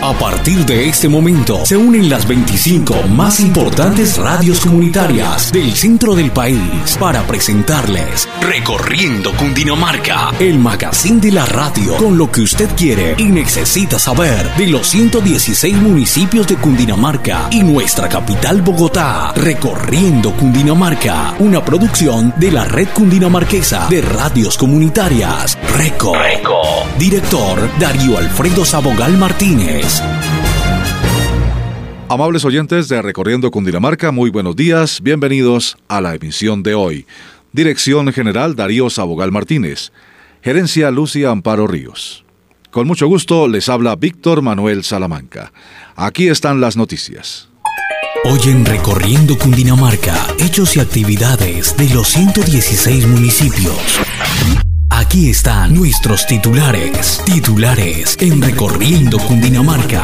A partir de este momento se unen las 25 más importantes radios comunitarias del centro del país para presentarles Recorriendo Cundinamarca, el magazine de la radio con lo que usted quiere y necesita saber de los 116 municipios de Cundinamarca y nuestra capital Bogotá. Recorriendo Cundinamarca, una producción de la Red Cundinamarquesa de Radios Comunitarias, RECO. Director Darío Alfredo Sabogal Martínez. Amables oyentes de Recorriendo Cundinamarca, muy buenos días, bienvenidos a la emisión de hoy. Dirección General Darío Sabogal Martínez. Gerencia Lucia Amparo Ríos. Con mucho gusto les habla Víctor Manuel Salamanca. Aquí están las noticias. Hoy en Recorriendo Cundinamarca, hechos y actividades de los 116 municipios. Aquí están nuestros titulares en Recorriendo Cundinamarca.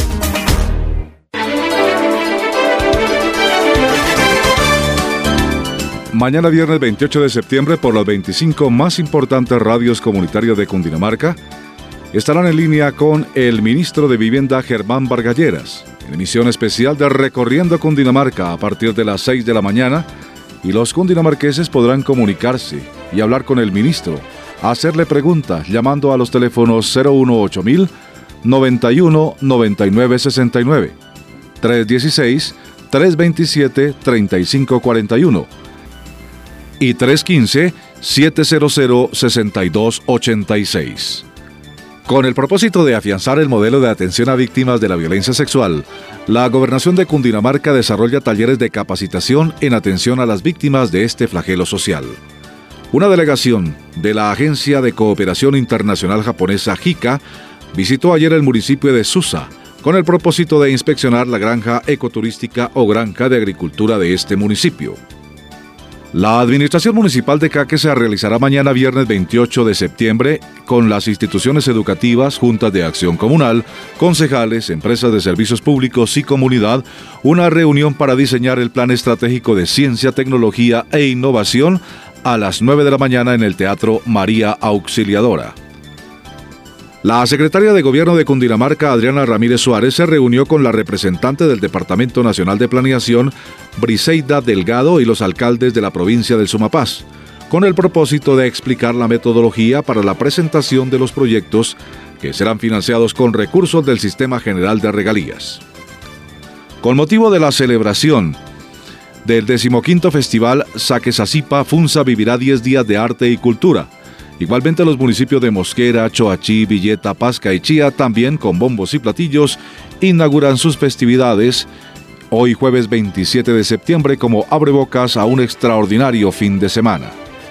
Mañana viernes 28 de septiembre, por las 25 más importantes radios comunitarias de Cundinamarca, estarán en línea con el ministro de Vivienda Germán Vargalleras, en emisión especial de Recorriendo Cundinamarca a partir de las 6 de la mañana, y los cundinamarqueses podrán comunicarse y hablar con el ministro, hacerle preguntas llamando a los teléfonos 018.000 91 99 69, 316 327 3541 y 315-700-6286. Con el propósito de afianzar el modelo de atención a víctimas de la violencia sexual, la Gobernación de Cundinamarca desarrolla talleres de capacitación en atención a las víctimas de este flagelo social. Una delegación de la Agencia de Cooperación Internacional Japonesa JICA visitó ayer el municipio de Susa con el propósito de inspeccionar la granja ecoturística o granja de agricultura de este municipio. La Administración Municipal de Caque se realizará mañana viernes 28 de septiembre con las instituciones educativas, juntas de acción comunal, concejales, empresas de servicios públicos y comunidad, una reunión para diseñar el plan estratégico de ciencia, tecnología e innovación a las 9 de la mañana en el Teatro María Auxiliadora. La secretaria de Gobierno de Cundinamarca, Adriana Ramírez Suárez, se reunió con la representante del Departamento Nacional de Planeación, Briseida Delgado, y los alcaldes de la provincia del Sumapaz, con el propósito de explicar la metodología para la presentación de los proyectos que serán financiados con recursos del Sistema General de Regalías. Con motivo de la celebración del 15º Festival Saquesacipa, Funza vivirá 10 días de arte y cultura. Igualmente los municipios de Mosquera, Choachí, Villeta, Pasca y Chía, también con bombos y platillos, inauguran sus festividades hoy jueves 27 de septiembre como abrebocas a un extraordinario fin de semana.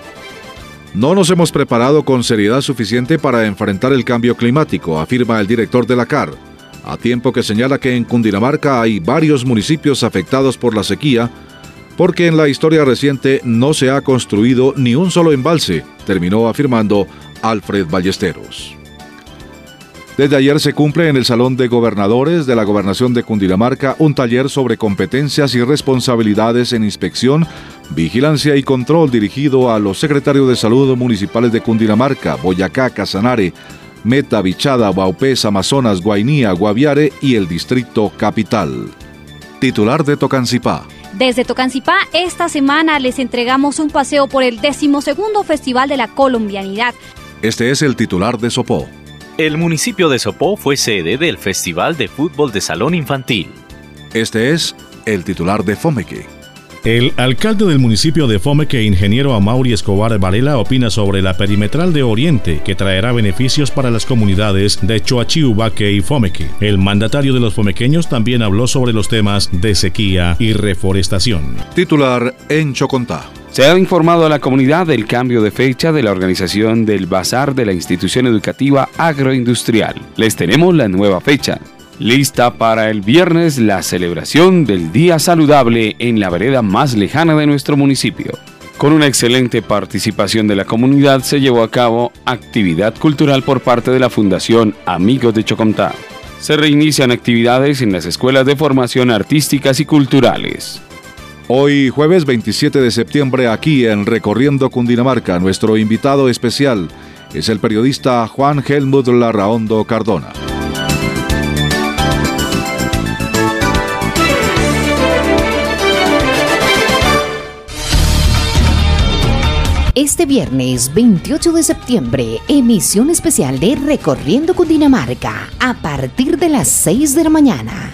No nos hemos preparado con seriedad suficiente para enfrentar el cambio climático, afirma el director de la CAR, a tiempo que señala que en Cundinamarca hay varios municipios afectados por la sequía, porque en la historia reciente no se ha construido ni un solo embalse, terminó afirmando Alfred Ballesteros. Desde ayer se cumple en el Salón de Gobernadores de la Gobernación de Cundinamarca un taller sobre competencias y responsabilidades en inspección, vigilancia y control dirigido a los secretarios de salud municipales de Cundinamarca, Boyacá, Casanare, Meta, Bichada, Baupés, Amazonas, Guainía, Guaviare y el Distrito Capital. Titular de Tocancipá. Desde Tocancipá, esta semana les entregamos un paseo por el 12º Festival de la Colombianidad. Este es el titular de Sopó. El municipio de Sopó fue sede del Festival de Fútbol de Salón Infantil. Este es el titular de Fomeque. El alcalde del municipio de Fomeque, ingeniero Amaury Escobar Varela, opina sobre la perimetral de Oriente, que traerá beneficios para las comunidades de Choachí, Ubaque y Fomeque. El mandatario de los fomequeños también habló sobre los temas de sequía y reforestación. Titular en Chocontá. Se ha informado a la comunidad del cambio de fecha de la organización del Bazar de la Institución Educativa Agroindustrial. Les tenemos la nueva fecha. Lista para el viernes la celebración del Día Saludable en la vereda más lejana de nuestro municipio. Con una excelente participación de la comunidad se llevó a cabo actividad cultural por parte de la Fundación Amigos de Chocontá. Se reinician actividades en las escuelas de formación artísticas y culturales. Hoy, jueves 27 de septiembre, aquí en Recorriendo Cundinamarca, nuestro invitado especial es el periodista Juan Helmut Larraondo Cardona. Este viernes 28 de septiembre, emisión especial de Recorriendo Cundinamarca, a partir de las 6 de la mañana.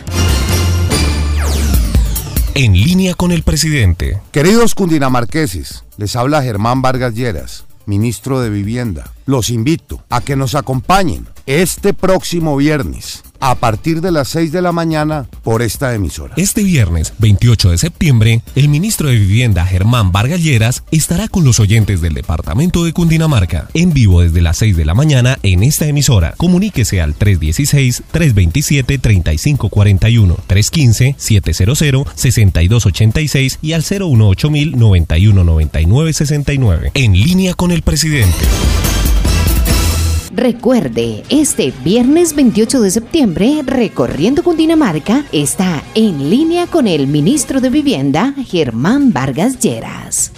En línea con el presidente. Queridos cundinamarqueses, les habla Germán Vargas Lleras, ministro de Vivienda. Los invito a que nos acompañen este próximo viernes a partir de las 6 de la mañana por esta emisora. Este viernes 28 de septiembre, el ministro de Vivienda Germán Vargas Lleras estará con los oyentes del departamento de Cundinamarca en vivo desde las 6 de la mañana en esta emisora. Comuníquese al 316-327-3541, 315-700-6286 y al 018-9199-69. En línea con el presidente. Recuerde, este viernes 28 de septiembre, Recorriendo Cundinamarca está en línea con el ministro de Vivienda, Germán Vargas Lleras.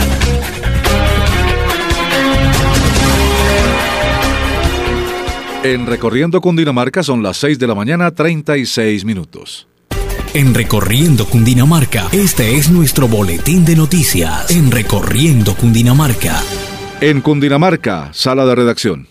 En Recorriendo Cundinamarca son las 6 de la mañana, 36 minutos. En Recorriendo Cundinamarca, este es nuestro boletín de noticias. En Recorriendo Cundinamarca. En Cundinamarca, sala de redacción.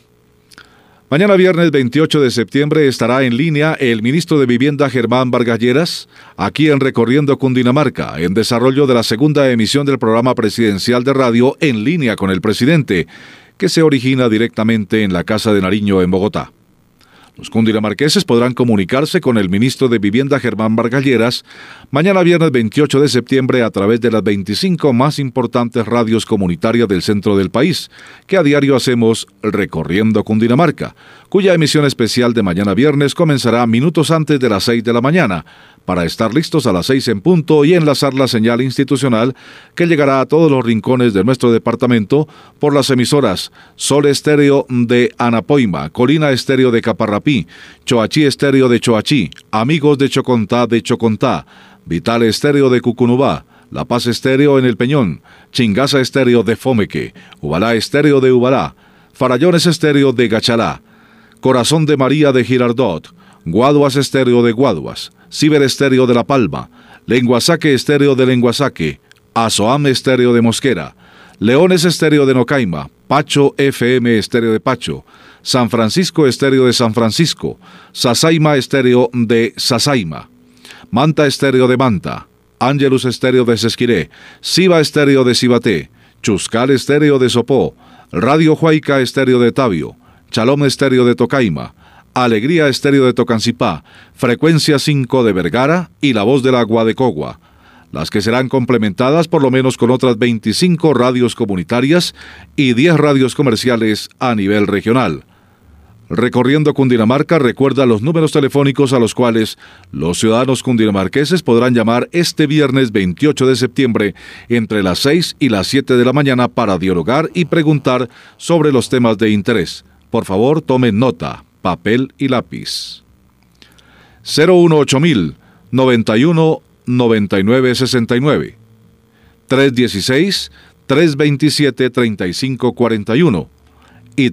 Mañana viernes 28 de septiembre estará en línea el ministro de Vivienda Germán Vargas Lleras, aquí en Recorriendo Cundinamarca, en desarrollo de la segunda emisión del programa presidencial de radio En línea con el presidente, que se origina directamente en la Casa de Nariño en Bogotá. Los cundinamarqueses podrán comunicarse con el ministro de Vivienda Germán Vargas Lleras mañana viernes 28 de septiembre a través de las 25 más importantes radios comunitarias del centro del país, que a diario hacemos Recorriendo Cundinamarca, cuya emisión especial de mañana viernes comenzará minutos antes de las 6 de la mañana, para estar listos a las 6 en punto y enlazar la señal institucional que llegará a todos los rincones de nuestro departamento por las emisoras Sol Estéreo de Anapoima, Colina Estéreo de Caparrapí, Choachí Estéreo de Choachí, Amigos de Chocontá, Vital Estéreo de Cucunubá, La Paz Estéreo en El Peñón, Chingaza Estéreo de Fomeque, Ubalá Estéreo de Ubalá, Farallones Estéreo de Gachalá, Corazón de María de Girardot, Guaduas Estéreo de Guaduas, Ciber Estéreo de La Palma, Lenguasaque Estéreo de Lenguasaque, Azoam Estéreo de Mosquera, Leones Estéreo de Nocaima, Pacho FM Estéreo de Pacho, San Francisco Estéreo de San Francisco, Sasaima Estéreo de Sasaima, Manta Estéreo de Manta, Ángelus Estéreo de Sesquiré, Siba Estéreo de Cibaté, Chuscal Estéreo de Sopó, Radio Huayca Estéreo de Tabio, Chalom Estéreo de Tocaima, Alegría Estéreo de Tocancipá, Frecuencia 5 de Vergara y La Voz del Agua de Cogua, las que serán complementadas por lo menos con otras 25 radios comunitarias y 10 radios comerciales a nivel regional. Recorriendo Cundinamarca recuerda los números telefónicos a los cuales los ciudadanos cundinamarqueses podrán llamar este viernes 28 de septiembre entre las 6 y las 7 de la mañana para dialogar y preguntar sobre los temas de interés. Por favor, tomen nota, papel y lápiz. 018.000 91 99 69 316 327 35 41 y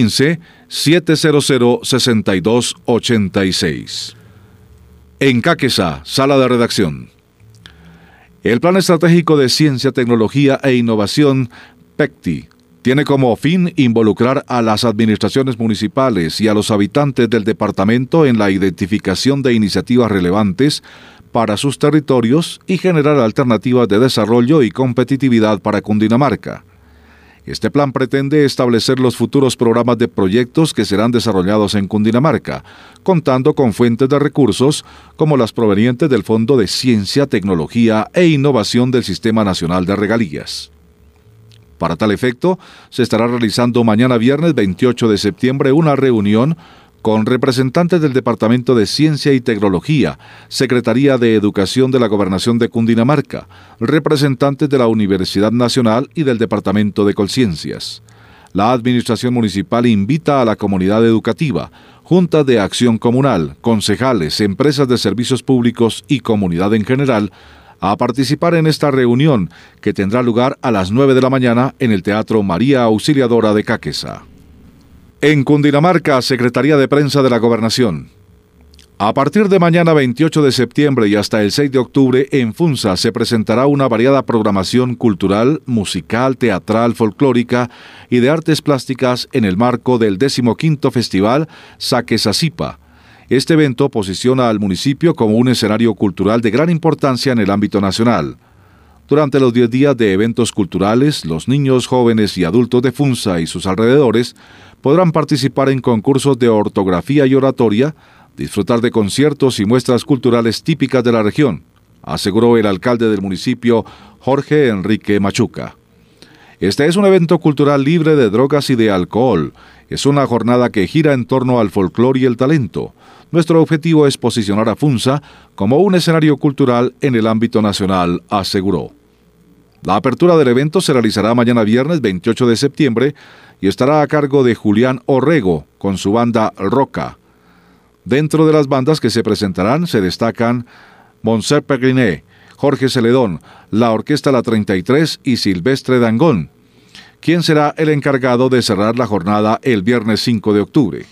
315-700-6286. En Caquesa, sala de redacción. El Plan Estratégico de Ciencia, Tecnología e Innovación, PECTI, tiene como fin involucrar a las administraciones municipales y a los habitantes del departamento en la identificación de iniciativas relevantes para sus territorios y generar alternativas de desarrollo y competitividad para Cundinamarca. Este plan pretende establecer los futuros programas de proyectos que serán desarrollados en Cundinamarca, contando con fuentes de recursos como las provenientes del Fondo de Ciencia, Tecnología e Innovación del Sistema Nacional de Regalías. Para tal efecto, se estará realizando mañana viernes 28 de septiembre una reunión con representantes del Departamento de Ciencia y Tecnología, Secretaría de Educación de la Gobernación de Cundinamarca, representantes de la Universidad Nacional y del Departamento de Colciencias. La Administración Municipal invita a la comunidad educativa, juntas de acción comunal, concejales, empresas de servicios públicos y comunidad en general, a participar en esta reunión que tendrá lugar a las 9 de la mañana en el Teatro María Auxiliadora de Caquesa. En Cundinamarca, Secretaría de Prensa de la Gobernación. A partir de mañana 28 de septiembre y hasta el 6 de octubre, en Funza se presentará una variada programación cultural, musical, teatral, folclórica y de artes plásticas en el marco del 15º Festival Saquesazipa. Este evento posiciona al municipio como un escenario cultural de gran importancia en el ámbito nacional. Durante los 10 días de eventos culturales, los niños, jóvenes y adultos de Funza y sus alrededores podrán participar en concursos de ortografía y oratoria, disfrutar de conciertos y muestras culturales típicas de la región, aseguró el alcalde del municipio, Jorge Enrique Machuca. Este es un evento cultural libre de drogas y de alcohol. Es una jornada que gira en torno al folclore y el talento. Nuestro objetivo es posicionar a Funza como un escenario cultural en el ámbito nacional, aseguró. La apertura del evento se realizará mañana viernes 28 de septiembre y estará a cargo de Julián Orrego con su banda Roca. Dentro de las bandas que se presentarán se destacan Montserrat Pegriné, Jorge Celedón, la Orquesta La 33 y Silvestre Dangón, quien será el encargado de cerrar la jornada el viernes 5 de octubre.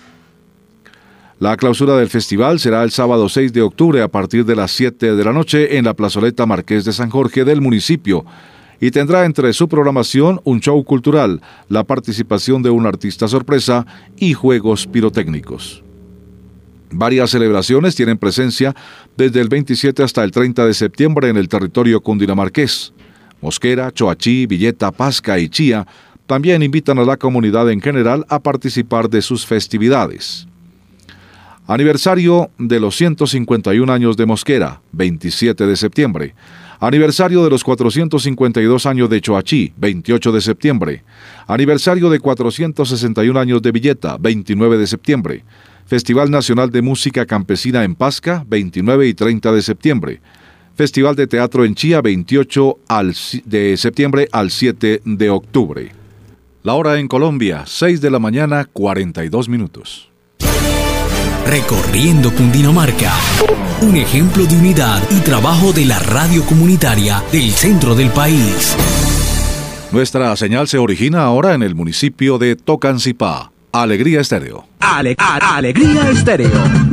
La clausura del festival será el sábado 6 de octubre a partir de las 7 de la noche en la plazoleta Marqués de San Jorge del municipio y tendrá entre su programación un show cultural, la participación de un artista sorpresa y juegos pirotécnicos. Varias celebraciones tienen presencia desde el 27 hasta el 30 de septiembre en el territorio cundinamarqués. Mosquera, Choachí, Villeta, Pasca y Chía también invitan a la comunidad en general a participar de sus festividades. Aniversario de los 151 años de Mosquera, 27 de septiembre. Aniversario de los 452 años de Choachí, 28 de septiembre. Aniversario de 461 años de Villeta, 29 de septiembre. Festival Nacional de Música Campesina en Pasca, 29 y 30 de septiembre. Festival de Teatro en Chía, 28 de septiembre al 7 de octubre. La hora en Colombia, 6 de la mañana, 42 minutos. Recorriendo Cundinamarca, un ejemplo de unidad y trabajo de la radio comunitaria del centro del país. Nuestra señal se origina ahora en el municipio de Tocancipá. Alegría Estéreo. Alegría Estéreo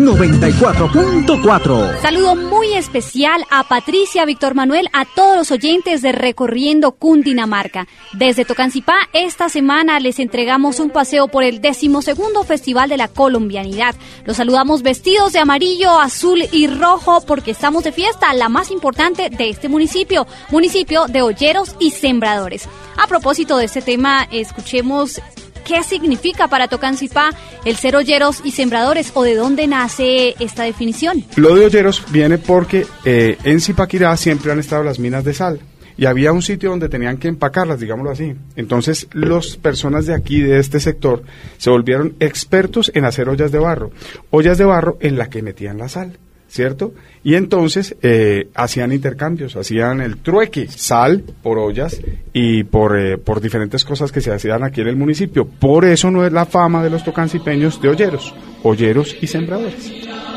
94.4. Saludo muy especial a Patricia, Víctor Manuel, a todos los oyentes de Recorriendo Cundinamarca. Desde Tocancipá, esta semana les entregamos un paseo por el 12º Festival de la Colombianidad. Los saludamos vestidos de amarillo, azul y rojo porque estamos de fiesta, la más importante de este municipio de olleros y sembradores. A propósito de este tema, escuchemos ¿qué significa para Tocancipá el ser olleros y sembradores o de dónde nace esta definición? Lo de olleros viene porque en Zipaquirá siempre han estado las minas de sal y había un sitio donde tenían que empacarlas, digámoslo así. Entonces las personas de aquí, de este sector, se volvieron expertos en hacer ollas de barro en la que metían la sal, ¿cierto? Y entonces hacían intercambios, hacían el trueque, sal por ollas y por diferentes cosas que se hacían aquí en el municipio. Por eso no es la fama de los tocancipeños de olleros y sembradores.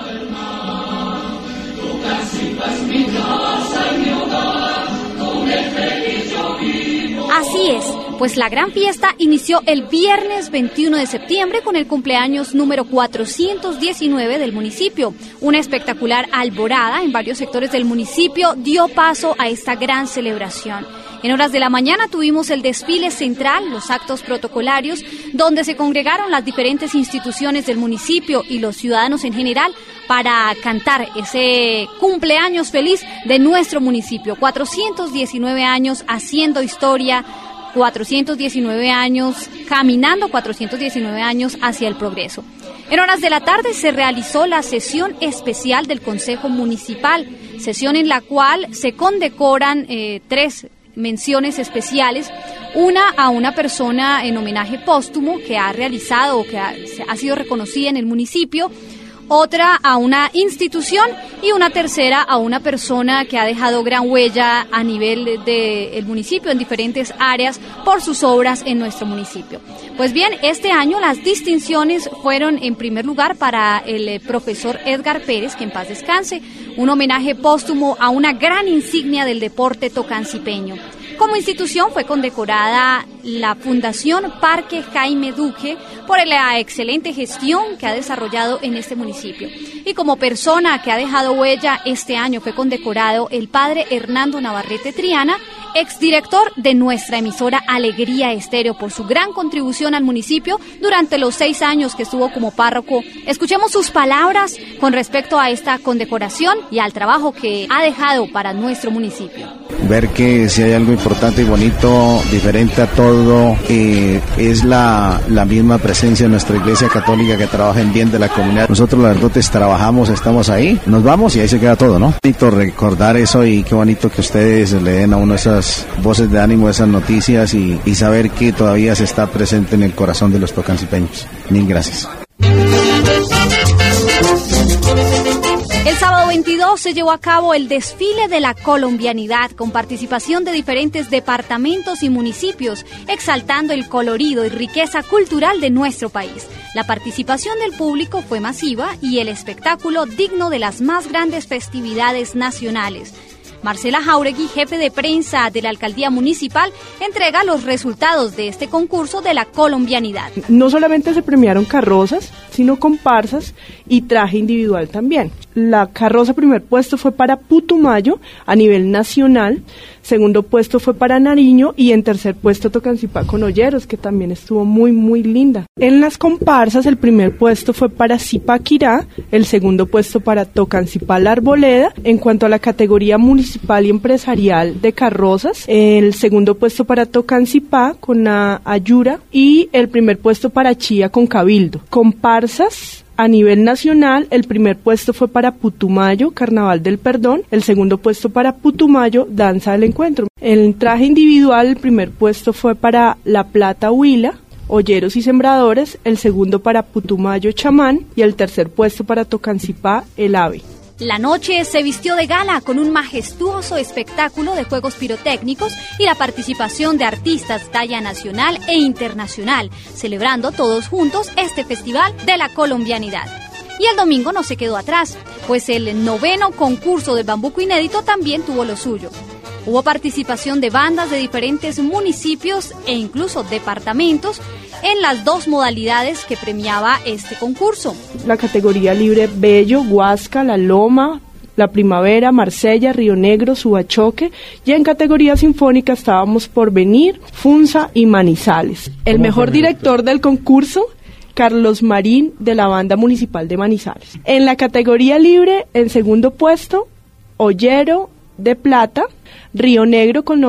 Así es, pues la gran fiesta inició el viernes 21 de septiembre con el cumpleaños número 419 del municipio. Una espectacular alborada en varios sectores del municipio dio paso a esta gran celebración. En horas de la mañana tuvimos el desfile central, los actos protocolarios, donde se congregaron las diferentes instituciones del municipio y los ciudadanos en general para cantar ese cumpleaños feliz de nuestro municipio. 419 años haciendo historia, 419 años caminando, 419 años hacia el progreso. En horas de la tarde se realizó la sesión especial del Consejo Municipal, sesión en la cual se condecoran 3 menciones especiales, una a una persona en homenaje póstumo que ha realizado o que ha sido reconocida en el municipio, otra a una institución y una tercera a una persona que ha dejado gran huella a nivel del municipio en diferentes áreas por sus obras en nuestro municipio. Pues bien, este año las distinciones fueron en primer lugar para el profesor Edgar Pérez, que en paz descanse, un homenaje póstumo a una gran insignia del deporte tocancipeño. Como institución fue condecorada la Fundación Parque Jaime Duque por la excelente gestión que ha desarrollado en este municipio. Y como persona que ha dejado huella, este año fue condecorado el padre Hernando Navarrete Triana, exdirector de nuestra emisora Alegría Estéreo, por su gran contribución al municipio durante los 6 años que estuvo como párroco. Escuchemos sus palabras con respecto a esta condecoración y al trabajo que ha dejado para nuestro municipio. Ver que si hay algo importante y bonito, diferente a todo, es la misma presencia de nuestra Iglesia Católica que trabaja en bien de la comunidad. Nosotros los sacerdotes trabajamos, estamos ahí, nos vamos y ahí se queda todo, ¿no? Bonito recordar eso y qué bonito que ustedes le den a uno esas voces de ánimo, esas noticias y saber que todavía se está presente en el corazón de los tocancipeños. Mil gracias. El sábado 22 se llevó a cabo el desfile de la colombianidad con participación de diferentes departamentos y municipios, exaltando el colorido y riqueza cultural de nuestro país. La participación del público fue masiva y el espectáculo digno de las más grandes festividades nacionales. Marcela Jauregui, jefe de prensa de la Alcaldía Municipal, entrega los resultados de este concurso de la colombianidad. No solamente se premiaron carrozas, sino comparsas y traje individual también. La carroza primer puesto fue para Putumayo a nivel nacional, segundo puesto fue para Nariño y en tercer puesto Tocancipá con Olleros, que también estuvo muy linda. En las comparsas el primer puesto fue para Zipaquirá, el segundo puesto para Tocancipá La Arboleda. En cuanto a la categoría municipal y empresarial de carrozas, el segundo puesto para Tocancipá con Ayura y el primer puesto para Chía con Cabildo. Comparsas a nivel nacional, el primer puesto fue para Putumayo, Carnaval del Perdón, el segundo puesto para Putumayo, Danza del Encuentro. En traje individual, el primer puesto fue para La Plata Huila, Olleros y Sembradores, el segundo para Putumayo, Chamán y el tercer puesto para Tocancipá, El Ave. La noche se vistió de gala con un majestuoso espectáculo de juegos pirotécnicos y la participación de artistas talla nacional e internacional, celebrando todos juntos este festival de la colombianidad. Y el domingo no se quedó atrás, pues el 9º concurso del Bambuco Inédito también tuvo lo suyo. Hubo participación de bandas de diferentes municipios e incluso departamentos en las 2 modalidades que premiaba este concurso. La categoría libre Bello, Huasca, La Loma, La Primavera, Marsella, Río Negro, Subachoque, y en categoría sinfónica estábamos Porvenir, Funza y Manizales. El mejor director del concurso, Carlos Marín, de la Banda Municipal de Manizales. En la categoría libre, en segundo puesto, Ollero de Plata, Río Negro con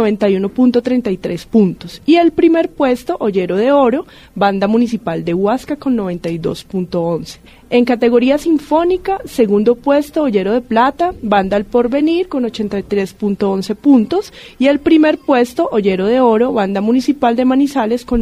91.33 puntos. Y el primer puesto, Ollero de Oro, Banda Municipal de Huasca con 92.11. En categoría sinfónica, segundo puesto, Ollero de Plata, Banda El Porvenir con 83.11 puntos. Y el primer puesto, Ollero de Oro, Banda Municipal de Manizales con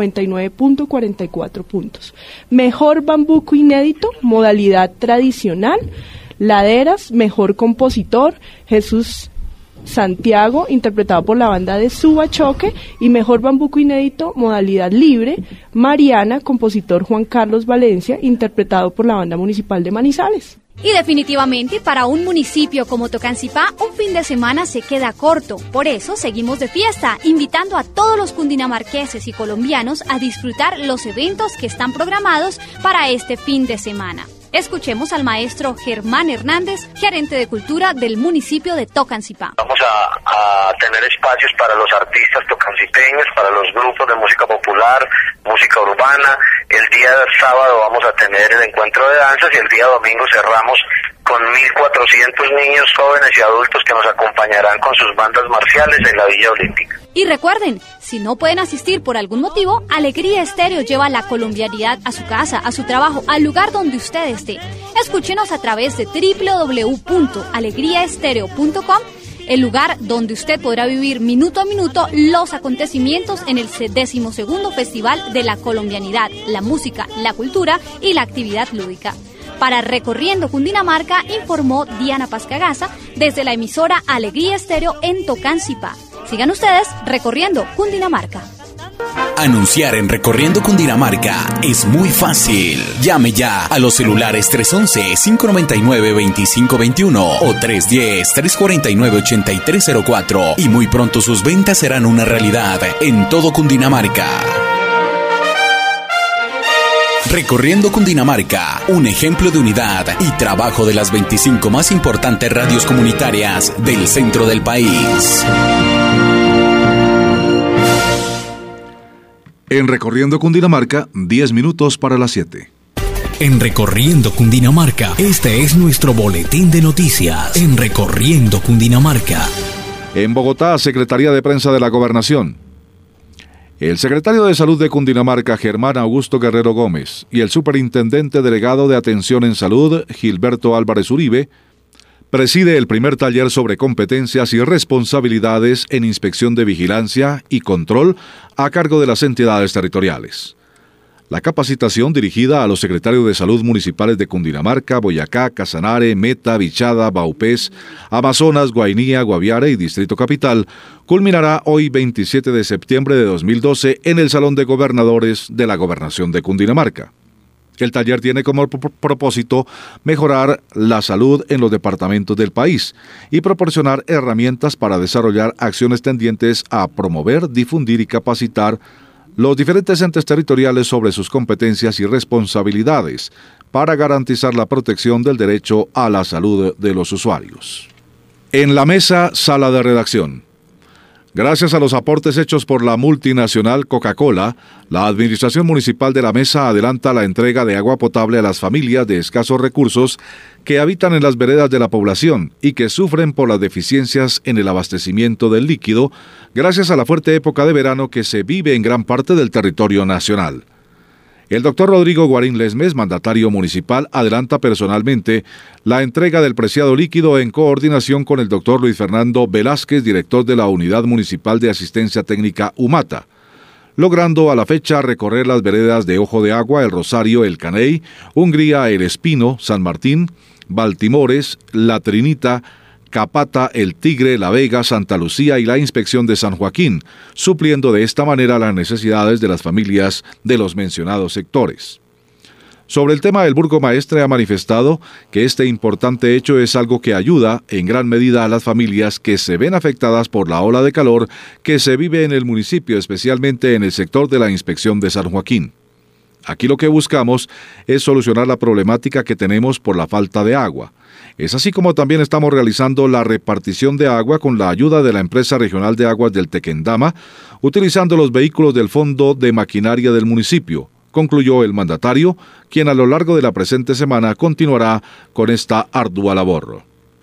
99.44 puntos. Mejor Bambuco Inédito, modalidad tradicional, Laderas, mejor compositor, Jesús Santiago, interpretado por la banda de Subachoque, y mejor Bambuco Inédito, modalidad libre, Mariana, compositor Juan Carlos Valencia, interpretado por la banda municipal de Manizales. Y definitivamente para un municipio como Tocancipá, un fin de semana se queda corto. Por eso seguimos de fiesta, invitando a todos los cundinamarqueses y colombianos a disfrutar los eventos que están programados para este fin de semana. Escuchemos al maestro Germán Hernández, gerente de cultura del municipio de Tocancipá. Vamos a tener espacios para los artistas tocancipeños, para los grupos de música popular, música urbana. El día sábado vamos a tener el encuentro de danzas y el día domingo cerramos con 1.400 niños, jóvenes y adultos que nos acompañarán con sus bandas marciales en la Villa Olímpica. Y recuerden, si no pueden asistir por algún motivo, Alegría Estéreo lleva la colombianidad a su casa, a su trabajo, al lugar donde usted esté. Escúchenos a través de www.alegriaestereo.com, el lugar donde usted podrá vivir minuto a minuto los acontecimientos en el 12º Festival de la Colombianidad, la música, la cultura y la actividad lúdica. Para Recorriendo Cundinamarca, informó Diana Pascagasa desde la emisora Alegría Estéreo en Tocancipá. Sigan ustedes recorriendo Cundinamarca. Anunciar en Recorriendo Cundinamarca es muy fácil. Llame ya a los celulares 311-599-2521 o 310-349-8304 y muy pronto sus ventas serán una realidad en todo Cundinamarca. Recorriendo Cundinamarca, un ejemplo de unidad y trabajo de las 25 más importantes radios comunitarias del centro del país. En Recorriendo Cundinamarca, 10 minutos para las 7. En Recorriendo Cundinamarca, este es nuestro boletín de noticias. En Recorriendo Cundinamarca. En Bogotá, Secretaría de Prensa de la Gobernación. El secretario de Salud de Cundinamarca, Germán Augusto Guerrero Gómez, y el superintendente delegado de Atención en Salud, Gilberto Álvarez Uribe, preside el primer taller sobre competencias y responsabilidades en inspección de vigilancia y control a cargo de las entidades territoriales. La capacitación dirigida a los secretarios de Salud municipales de Cundinamarca, Boyacá, Casanare, Meta, Vichada, Baupés, Amazonas, Guainía, Guaviare y Distrito Capital culminará hoy 27 de septiembre de 2012 en el Salón de Gobernadores de la Gobernación de Cundinamarca. El taller tiene como propósito mejorar la salud en los departamentos del país y proporcionar herramientas para desarrollar acciones tendientes a promover, difundir y capacitar los diferentes entes territoriales sobre sus competencias y responsabilidades para garantizar la protección del derecho a la salud de los usuarios. En la mesa, sala de redacción. Gracias a los aportes hechos por la multinacional Coca-Cola, la Administración Municipal de La Mesa adelanta la entrega de agua potable a las familias de escasos recursos que habitan en las veredas de la población y que sufren por las deficiencias en el abastecimiento del líquido, gracias a la fuerte época de verano que se vive en gran parte del territorio nacional. El doctor Rodrigo Guarín Lesmes, mandatario municipal, adelanta personalmente la entrega del preciado líquido en coordinación con el doctor Luis Fernando Velázquez, director de la Unidad Municipal de Asistencia Técnica UMATA, logrando a la fecha recorrer las veredas de Ojo de Agua, El Rosario, El Caney, Hungría, El Espino, San Martín, Baltimores, La Trinita, Capata, El Tigre, La Vega, Santa Lucía y la inspección de San Joaquín, supliendo de esta manera las necesidades de las familias de los mencionados sectores. Sobre el tema, el burgomaestre ha manifestado que este importante hecho es algo que ayuda en gran medida a las familias que se ven afectadas por la ola de calor que se vive en el municipio, especialmente en el sector de la inspección de San Joaquín. Aquí lo que buscamos es solucionar la problemática que tenemos por la falta de agua. Es así como también estamos realizando la repartición de agua con la ayuda de la Empresa Regional de Aguas del Tequendama, utilizando los vehículos del Fondo de Maquinaria del municipio, concluyó el mandatario, quien a lo largo de la presente semana continuará con esta ardua labor.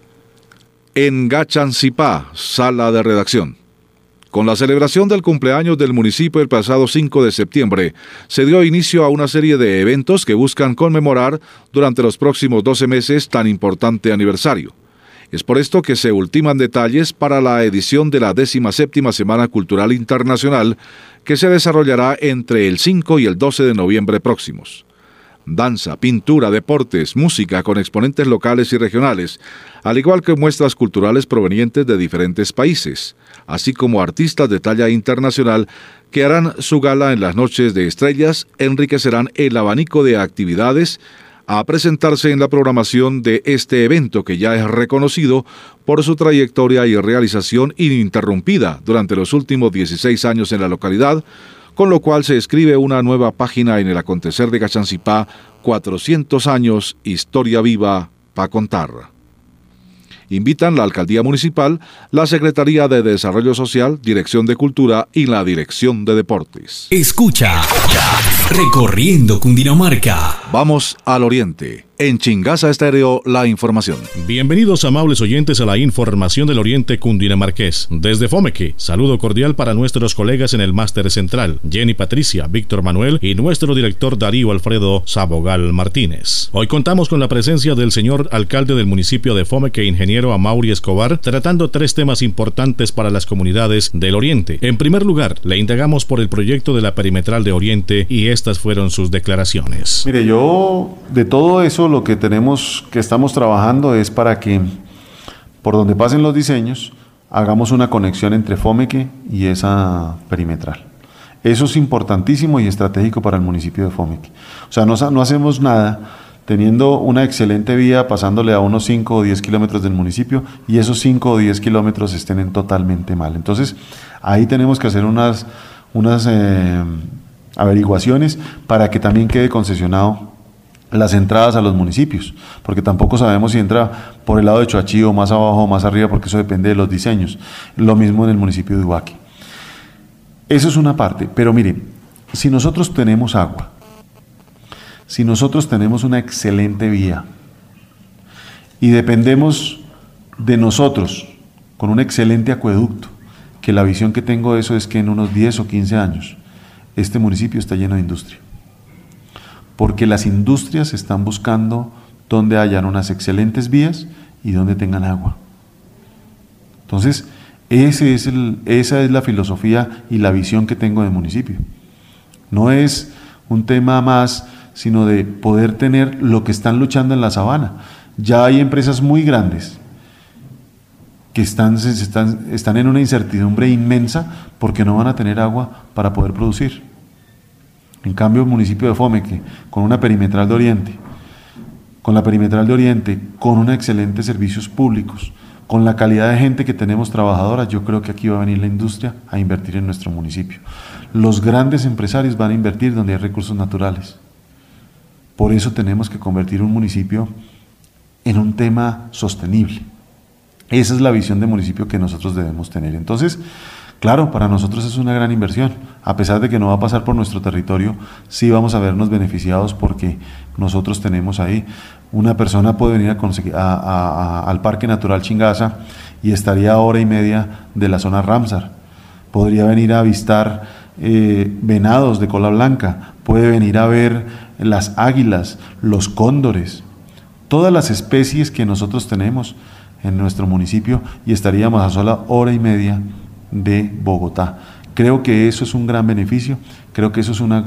En Gachancipá, sala de redacción. Con la celebración del cumpleaños del municipio el pasado 5 de septiembre, se dio inicio a una serie de eventos que buscan conmemorar durante los próximos 12 meses tan importante aniversario. Es por esto que se ultiman detalles para la edición de la 17ª Semana Cultural Internacional, que se desarrollará entre el 5 y el 12 de noviembre próximos. Danza, pintura, deportes, música con exponentes locales y regionales, al igual que muestras culturales provenientes de diferentes países, así como artistas de talla internacional que harán su gala en las noches de estrellas, enriquecerán el abanico de actividades a presentarse en la programación de este evento que ya es reconocido por su trayectoria y realización ininterrumpida durante los últimos 16 años en la localidad, con lo cual se escribe una nueva página en el acontecer de Gachancipá, 400 años, historia viva pa' contar. Invitan la Alcaldía Municipal, la Secretaría de Desarrollo Social, Dirección de Cultura y la Dirección de Deportes. Escucha, Recorriendo Cundinamarca. Vamos al oriente. En Chingaza Estéreo, la información. Bienvenidos, amables oyentes, a la información del oriente cundinamarqués. Desde Fomeque, saludo cordial para nuestros colegas en el Máster Central, Jenny Patricia, Víctor Manuel y nuestro director Darío Alfredo Sabogal Martínez. Hoy contamos con la presencia del señor alcalde del municipio de Fomeque, ingeniero Amaury Escobar, tratando 3 temas importantes para las comunidades del oriente. En primer lugar, le indagamos por el proyecto de la perimetral de Oriente y estas fueron sus declaraciones. Mire, yo de todo eso lo que estamos trabajando es para que por donde pasen los diseños hagamos una conexión entre Fomeque y esa perimetral. Eso es importantísimo y estratégico para el municipio de Fomeque. O sea, no hacemos nada teniendo una excelente vía pasándole a unos 5 o 10 kilómetros del municipio y esos 5 o 10 kilómetros estén totalmente mal. Entonces, ahí tenemos que hacer unas averiguaciones para que también quede concesionado las entradas a los municipios, porque tampoco sabemos si entra por el lado de Choachí o más abajo o más arriba, porque eso depende de los diseños. Lo mismo en el municipio de Ubaque. Eso es una parte, pero mire, si nosotros tenemos agua, si nosotros tenemos una excelente vía y dependemos de nosotros con un excelente acueducto, que la visión que tengo de eso es que en unos 10 o 15 años este municipio está lleno de industria, porque las industrias están buscando donde hayan unas excelentes vías y donde tengan agua. Entonces, esa es la filosofía y la visión que tengo del municipio. No es un tema más, sino de poder tener lo que están luchando en la sabana. Ya hay empresas muy grandes que están en una incertidumbre inmensa porque no van a tener agua para poder producir. En cambio, el municipio de Fomeque, con una perimetral de Oriente, con unos excelentes servicios públicos, con la calidad de gente que tenemos trabajadora, yo creo que aquí va a venir la industria a invertir en nuestro municipio. Los grandes empresarios van a invertir donde hay recursos naturales. Por eso tenemos que convertir un municipio en un tema sostenible. Esa es la visión de municipio que nosotros debemos tener. Entonces, claro, para nosotros es una gran inversión. A pesar de que no va a pasar por nuestro territorio, sí vamos a vernos beneficiados porque nosotros tenemos ahí. Una persona puede venir al Parque Natural Chingaza y estaría a hora y media de la zona Ramsar. Podría venir a avistar venados de cola blanca, puede venir a ver las águilas, los cóndores, todas las especies que nosotros tenemos en nuestro municipio y estaríamos a sola hora y media de Bogotá. Creo que eso es un gran beneficio, creo que eso es una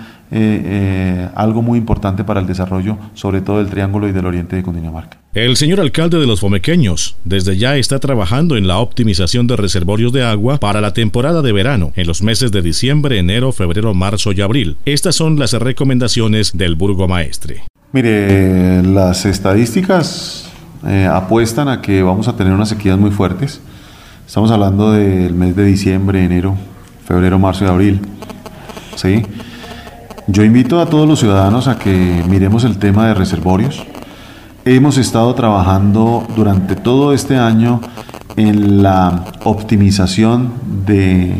algo muy importante para el desarrollo, sobre todo del Triángulo y del Oriente de Cundinamarca. El señor alcalde de los fomequeños desde ya está trabajando en la optimización de reservorios de agua para la temporada de verano, en los meses de diciembre, enero, febrero, marzo y abril. Estas son las recomendaciones del burgomaestre. Mire, las estadísticas apuestan a que vamos a tener unas sequías muy fuertes. Estamos hablando del mes de diciembre, enero, febrero, marzo y abril. ¿Sí? Yo invito a todos los ciudadanos a que miremos el tema de reservorios. Hemos estado trabajando durante todo este año en la optimización de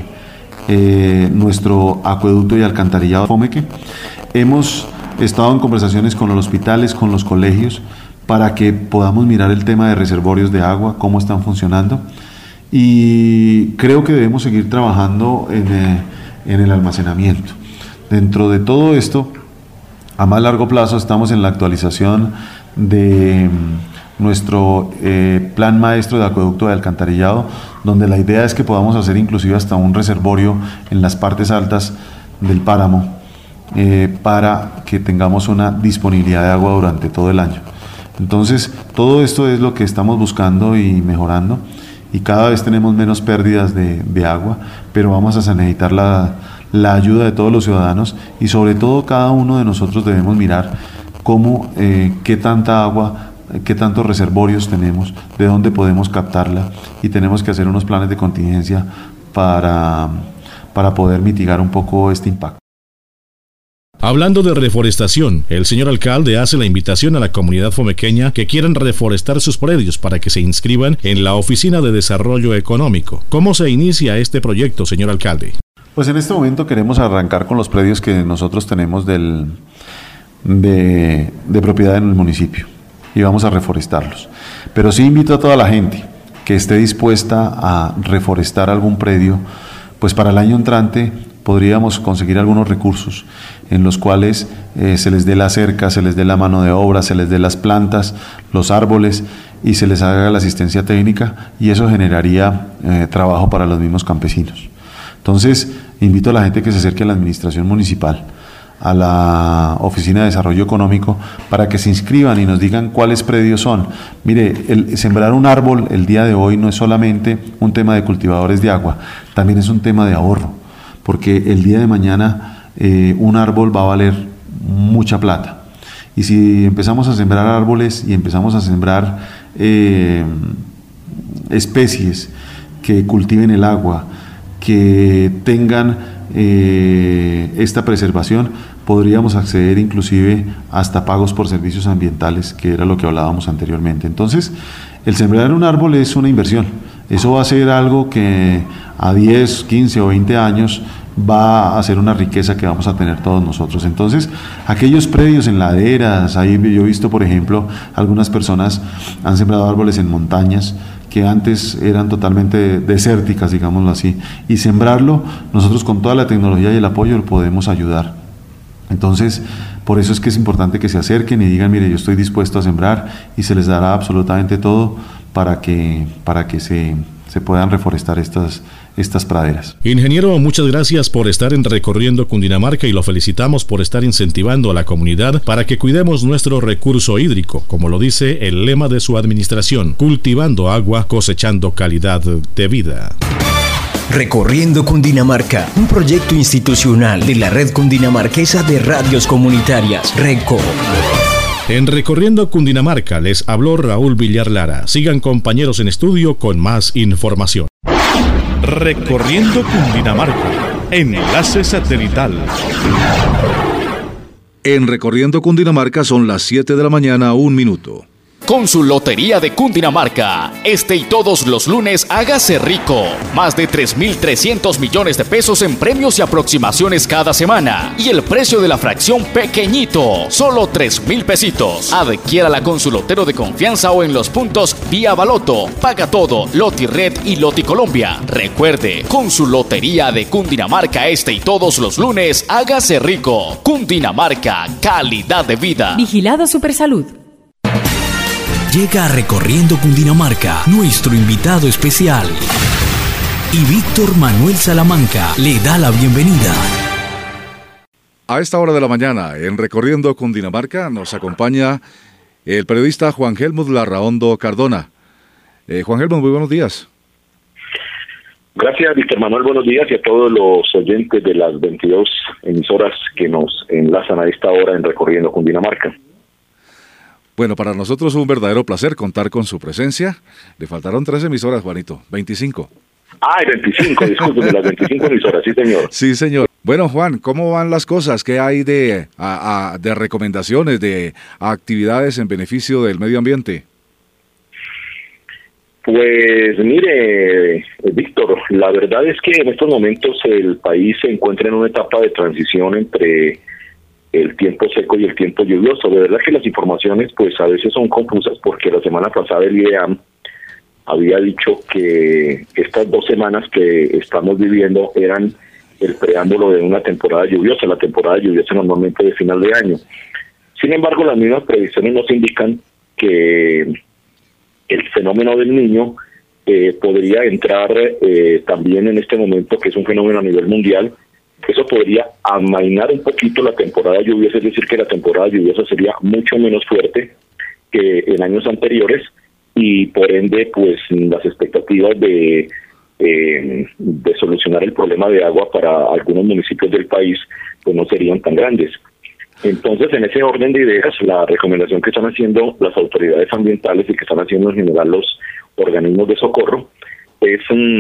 nuestro acueducto y alcantarillado de Fomeque. Hemos estado en conversaciones con los hospitales, con los colegios, para que podamos mirar el tema de reservorios de agua, cómo están funcionando. Y creo que debemos seguir trabajando en el almacenamiento. Dentro de todo esto, a más largo plazo, estamos en la actualización de nuestro plan maestro de acueducto de alcantarillado, donde la idea es que podamos hacer inclusive hasta un reservorio en las partes altas del páramo para que tengamos una disponibilidad de agua durante todo el año. Entonces, todo esto es lo que estamos buscando y mejorando, y cada vez tenemos menos pérdidas de agua, pero vamos a necesitar la ayuda de todos los ciudadanos, y sobre todo cada uno de nosotros debemos mirar cómo, qué tanta agua, qué tantos reservorios tenemos, de dónde podemos captarla, y tenemos que hacer unos planes de contingencia para poder mitigar un poco este impacto. Hablando de reforestación, el señor alcalde hace la invitación a la comunidad fomequeña que quieran reforestar sus predios para que se inscriban en la Oficina de Desarrollo Económico. ¿Cómo se inicia este proyecto, señor alcalde? Pues en este momento queremos arrancar con los predios que nosotros tenemos de propiedad en el municipio y vamos a reforestarlos. Pero sí invito a toda la gente que esté dispuesta a reforestar algún predio, pues para el año entrante podríamos conseguir algunos recursos en los cuales se les dé la cerca, se les dé la mano de obra, se les dé las plantas, los árboles y se les haga la asistencia técnica, y eso generaría trabajo para los mismos campesinos. Entonces, invito a la gente que se acerque a la administración municipal, a la Oficina de Desarrollo Económico, para que se inscriban y nos digan cuáles predios son. Mire, el sembrar un árbol el día de hoy no es solamente un tema de cultivadores de agua, también es un tema de ahorro, porque el día de mañana un árbol va a valer mucha plata. Y si empezamos a sembrar árboles y empezamos a sembrar especies que cultiven el agua, que tengan esta preservación, podríamos acceder inclusive hasta pagos por servicios ambientales, que era lo que hablábamos anteriormente. Entonces, el sembrar un árbol es una inversión. Eso va a ser algo que a 10, 15 o 20 años va a ser una riqueza que vamos a tener todos nosotros. Entonces, aquellos predios en laderas, ahí yo he visto, por ejemplo, algunas personas han sembrado árboles en montañas que antes eran totalmente desérticas, digámoslo así, y sembrarlo, nosotros con toda la tecnología y el apoyo lo podemos ayudar. Entonces, por eso es que es importante que se acerquen y digan, mire, yo estoy dispuesto a sembrar, y se les dará absolutamente todo para que se puedan reforestar estas praderas. Ingeniero, muchas gracias por estar en Recorriendo Cundinamarca y lo felicitamos por estar incentivando a la comunidad para que cuidemos nuestro recurso hídrico, como lo dice el lema de su administración: cultivando agua, cosechando calidad de vida. Recorriendo Cundinamarca, un proyecto institucional de la Red Cundinamarquesa de Radios Comunitarias, RECO. En Recorriendo Cundinamarca les habló Raúl Villar Lara. Sigan, compañeros, en estudio con más información. Recorriendo Cundinamarca, enlace satelital. En Recorriendo Cundinamarca son las 7 de la mañana, 1 minuto. Con su Lotería de Cundinamarca, este y todos los lunes hágase rico. Más de 3.300 millones de pesos en premios y aproximaciones cada semana. Y el precio de la fracción pequeñito, solo 3.000 pesitos. Adquiérala con su lotero de confianza o en los puntos Vía Baloto, Paga Todo, Loti Red y Loti Colombia. Recuerde, con su Lotería de Cundinamarca, este y todos los lunes hágase rico. Cundinamarca, calidad de vida. Vigilado Supersalud. Llega a Recorriendo Cundinamarca nuestro invitado especial. Y Víctor Manuel Salamanca le da la bienvenida. A esta hora de la mañana, en Recorriendo Cundinamarca, nos acompaña el periodista Juan Helmut Larraondo Cardona. Juan Helmut, muy buenos días. Gracias, Víctor Manuel, buenos días, y a todos los oyentes de las 22 emisoras que nos enlazan a esta hora en Recorriendo Cundinamarca. Bueno, para nosotros es un verdadero placer contar con su presencia. Le faltaron 3 emisoras, Juanito, 25. Ah, 25, discúlpeme, las 25 emisoras, sí señor. Sí señor. Bueno, Juan, ¿cómo van las cosas? ¿Qué hay de recomendaciones, de actividades en beneficio del medio ambiente? Pues mire, Víctor, la verdad es que en estos momentos el país se encuentra en una etapa de transición entre el tiempo seco y el tiempo lluvioso. De verdad que las informaciones pues a veces son confusas, porque la semana pasada el IDEAM había dicho que estas 2 semanas que estamos viviendo eran el preámbulo de una temporada lluviosa, la temporada lluviosa normalmente de final de año. Sin embargo, las mismas previsiones nos indican que el fenómeno del Niño podría entrar también en este momento, que es un fenómeno a nivel mundial. Eso podría amainar un poquito la temporada lluviosa, es decir, que la temporada lluviosa sería mucho menos fuerte que en años anteriores, y por ende, pues las expectativas de solucionar el problema de agua para algunos municipios del país pues no serían tan grandes. Entonces, en ese orden de ideas, la recomendación que están haciendo las autoridades ambientales y que están haciendo en general los organismos de socorro es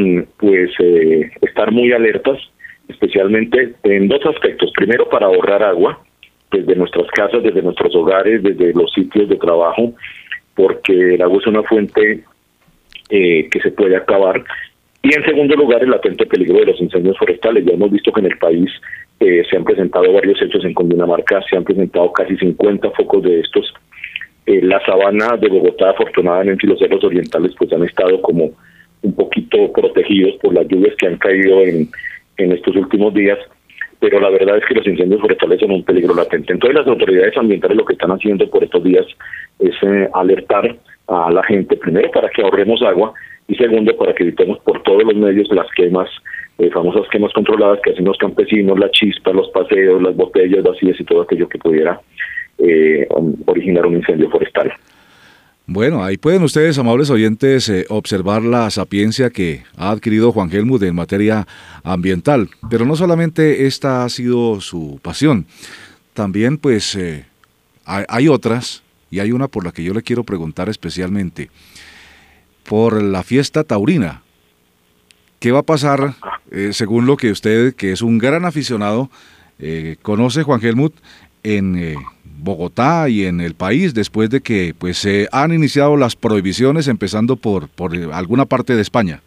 estar muy alertas, especialmente en 2 aspectos. Primero, para ahorrar agua desde nuestras casas, desde nuestros hogares, desde los sitios de trabajo, porque el agua es una fuente que se puede acabar. Y en segundo lugar, el latente peligro de los incendios forestales. Ya hemos visto que en el país se han presentado varios hechos. En Cundinamarca se han presentado casi 50 focos de estos. La sabana de Bogotá, afortunadamente, y los cerros orientales pues han estado como un poquito protegidos por las lluvias que han caído en estos últimos días, pero la verdad es que los incendios forestales son un peligro latente. Entonces las autoridades ambientales lo que están haciendo por estos días es alertar a la gente, primero para que ahorremos agua, y segundo para que evitemos por todos los medios las quemas, famosas quemas controladas que hacen los campesinos, la chispa, los paseos, las botellas vacías y todo aquello que pudiera originar un incendio forestal. Bueno, ahí pueden ustedes, amables oyentes, observar la sapiencia que ha adquirido Juan Helmut en materia ambiental. Pero no solamente esta ha sido su pasión, también pues hay otras, y hay una por la que yo le quiero preguntar especialmente, por la fiesta taurina. ¿Qué va a pasar, según lo que usted, que es un gran aficionado, conoce, Juan Helmut, en Bogotá y en el país, después de que pues se han iniciado las prohibiciones, empezando por alguna parte de España?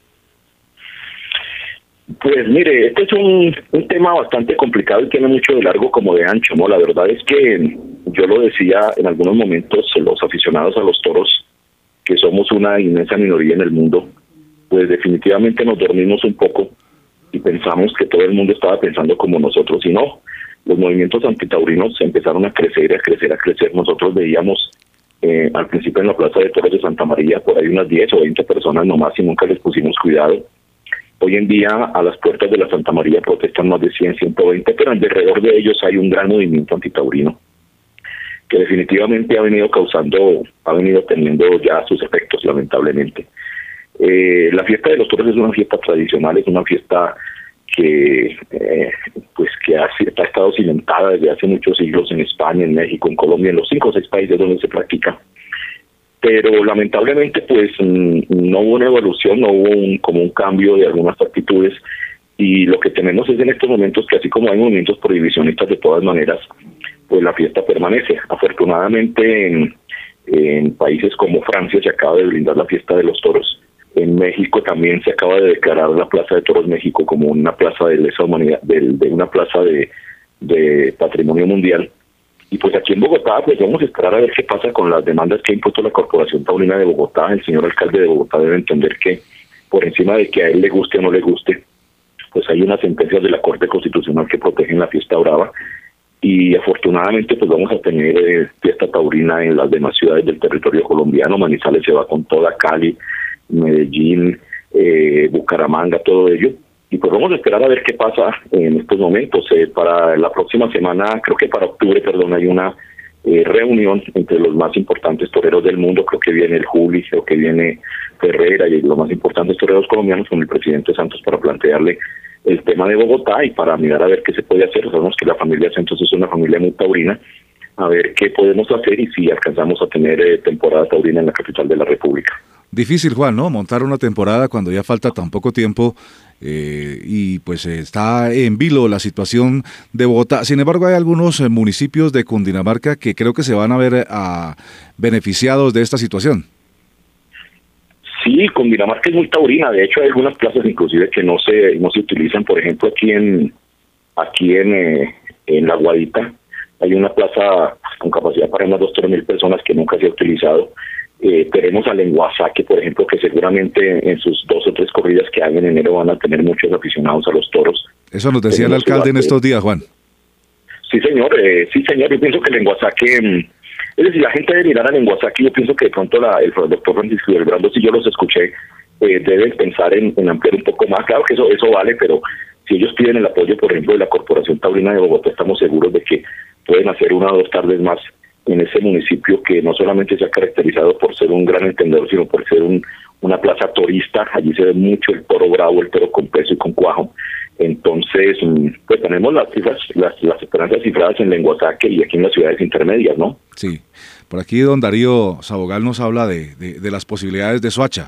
Pues mire, este es un tema bastante complicado y tiene mucho de largo como de ancho, ¿no? La verdad es que yo lo decía en algunos momentos, los aficionados a los toros, que somos una inmensa minoría en el mundo, pues definitivamente nos dormimos un poco y pensamos que todo el mundo estaba pensando como nosotros, y no. Los movimientos antitaurinos empezaron a crecer, a crecer, a crecer. Nosotros veíamos al principio en la Plaza de Toros de Santa María por ahí unas 10 o 20 personas nomás y nunca les pusimos cuidado. Hoy en día a las puertas de la Santa María protestan más de 100, 120, pero alrededor de ellos hay un gran movimiento antitaurino que definitivamente ha venido teniendo ya sus efectos, lamentablemente. La fiesta de los toros es una fiesta tradicional, es una fiesta que ha estado cimentada desde hace muchos siglos en España, en México, en Colombia, en los 5 o 6 países donde se practica. Pero lamentablemente pues no hubo una evolución, no hubo un cambio de algunas actitudes, y lo que tenemos es en estos momentos que así como hay movimientos prohibicionistas, de todas maneras pues la fiesta permanece. Afortunadamente en países como Francia se acaba de blindar la fiesta de los toros. En México también se acaba de declarar la Plaza de Toros México como una plaza de lesa humanidad, de una plaza de patrimonio mundial. Y pues aquí en Bogotá, pues vamos a esperar a ver qué pasa con las demandas que ha impuesto la Corporación Taurina de Bogotá. El señor alcalde de Bogotá debe entender que por encima de que a él le guste o no le guste, pues hay unas sentencias de la Corte Constitucional que protegen la fiesta brava. Y afortunadamente pues vamos a tener fiesta taurina en las demás ciudades del territorio colombiano. Manizales se va con toda, Cali, Medellín, Bucaramanga, todo ello. Y pues vamos a esperar a ver qué pasa en estos momentos. Para la próxima semana, creo que para octubre, hay una reunión entre los más importantes toreros del mundo. Creo que viene el Juli, creo que viene Ferrera y los más importantes toreros colombianos con el presidente Santos para plantearle el tema de Bogotá y para mirar a ver qué se puede hacer. Sabemos que la familia Santos es una familia muy taurina, a ver qué podemos hacer y si alcanzamos a tener temporada taurina en la capital de la República. Difícil, Juan, ¿no? Montar una temporada cuando ya falta tan poco tiempo y pues está en vilo la situación de Bogotá. Sin embargo, hay algunos municipios de Cundinamarca que creo que se van a ver beneficiados de esta situación. Sí, Cundinamarca es muy taurina. De hecho, hay algunas plazas inclusive que no se utilizan. Por ejemplo, aquí en La Guadita hay una plaza con capacidad para unas 2.000 personas que nunca se ha utilizado. Tenemos a Lenguasaque, por ejemplo, que seguramente en sus 2 o 3 corridas que hay en enero van a tener muchos aficionados a los toros. Eso nos decía el alcalde en estos días, Juan. Sí, señor, yo pienso que Lenguasaque, es decir, la gente debe mirar a Lenguasaque. Yo pienso que de pronto el doctor Francisco Belgrando, si yo los escuché, deben pensar en ampliar un poco más. Claro que eso vale, pero si ellos piden el apoyo, por ejemplo, de la Corporación Taurina de Bogotá, estamos seguros de que pueden hacer 1 o 2 tardes más en ese municipio que no solamente se ha caracterizado por ser un gran entendedor, sino por ser una plaza torista. Allí se ve mucho el toro bravo, el toro con peso y con cuajo. Entonces, pues tenemos las esperanzas cifradas en Lenguasaque y aquí en las ciudades intermedias, ¿no? Sí. Por aquí don Darío Sabogal nos habla de las posibilidades de Soacha.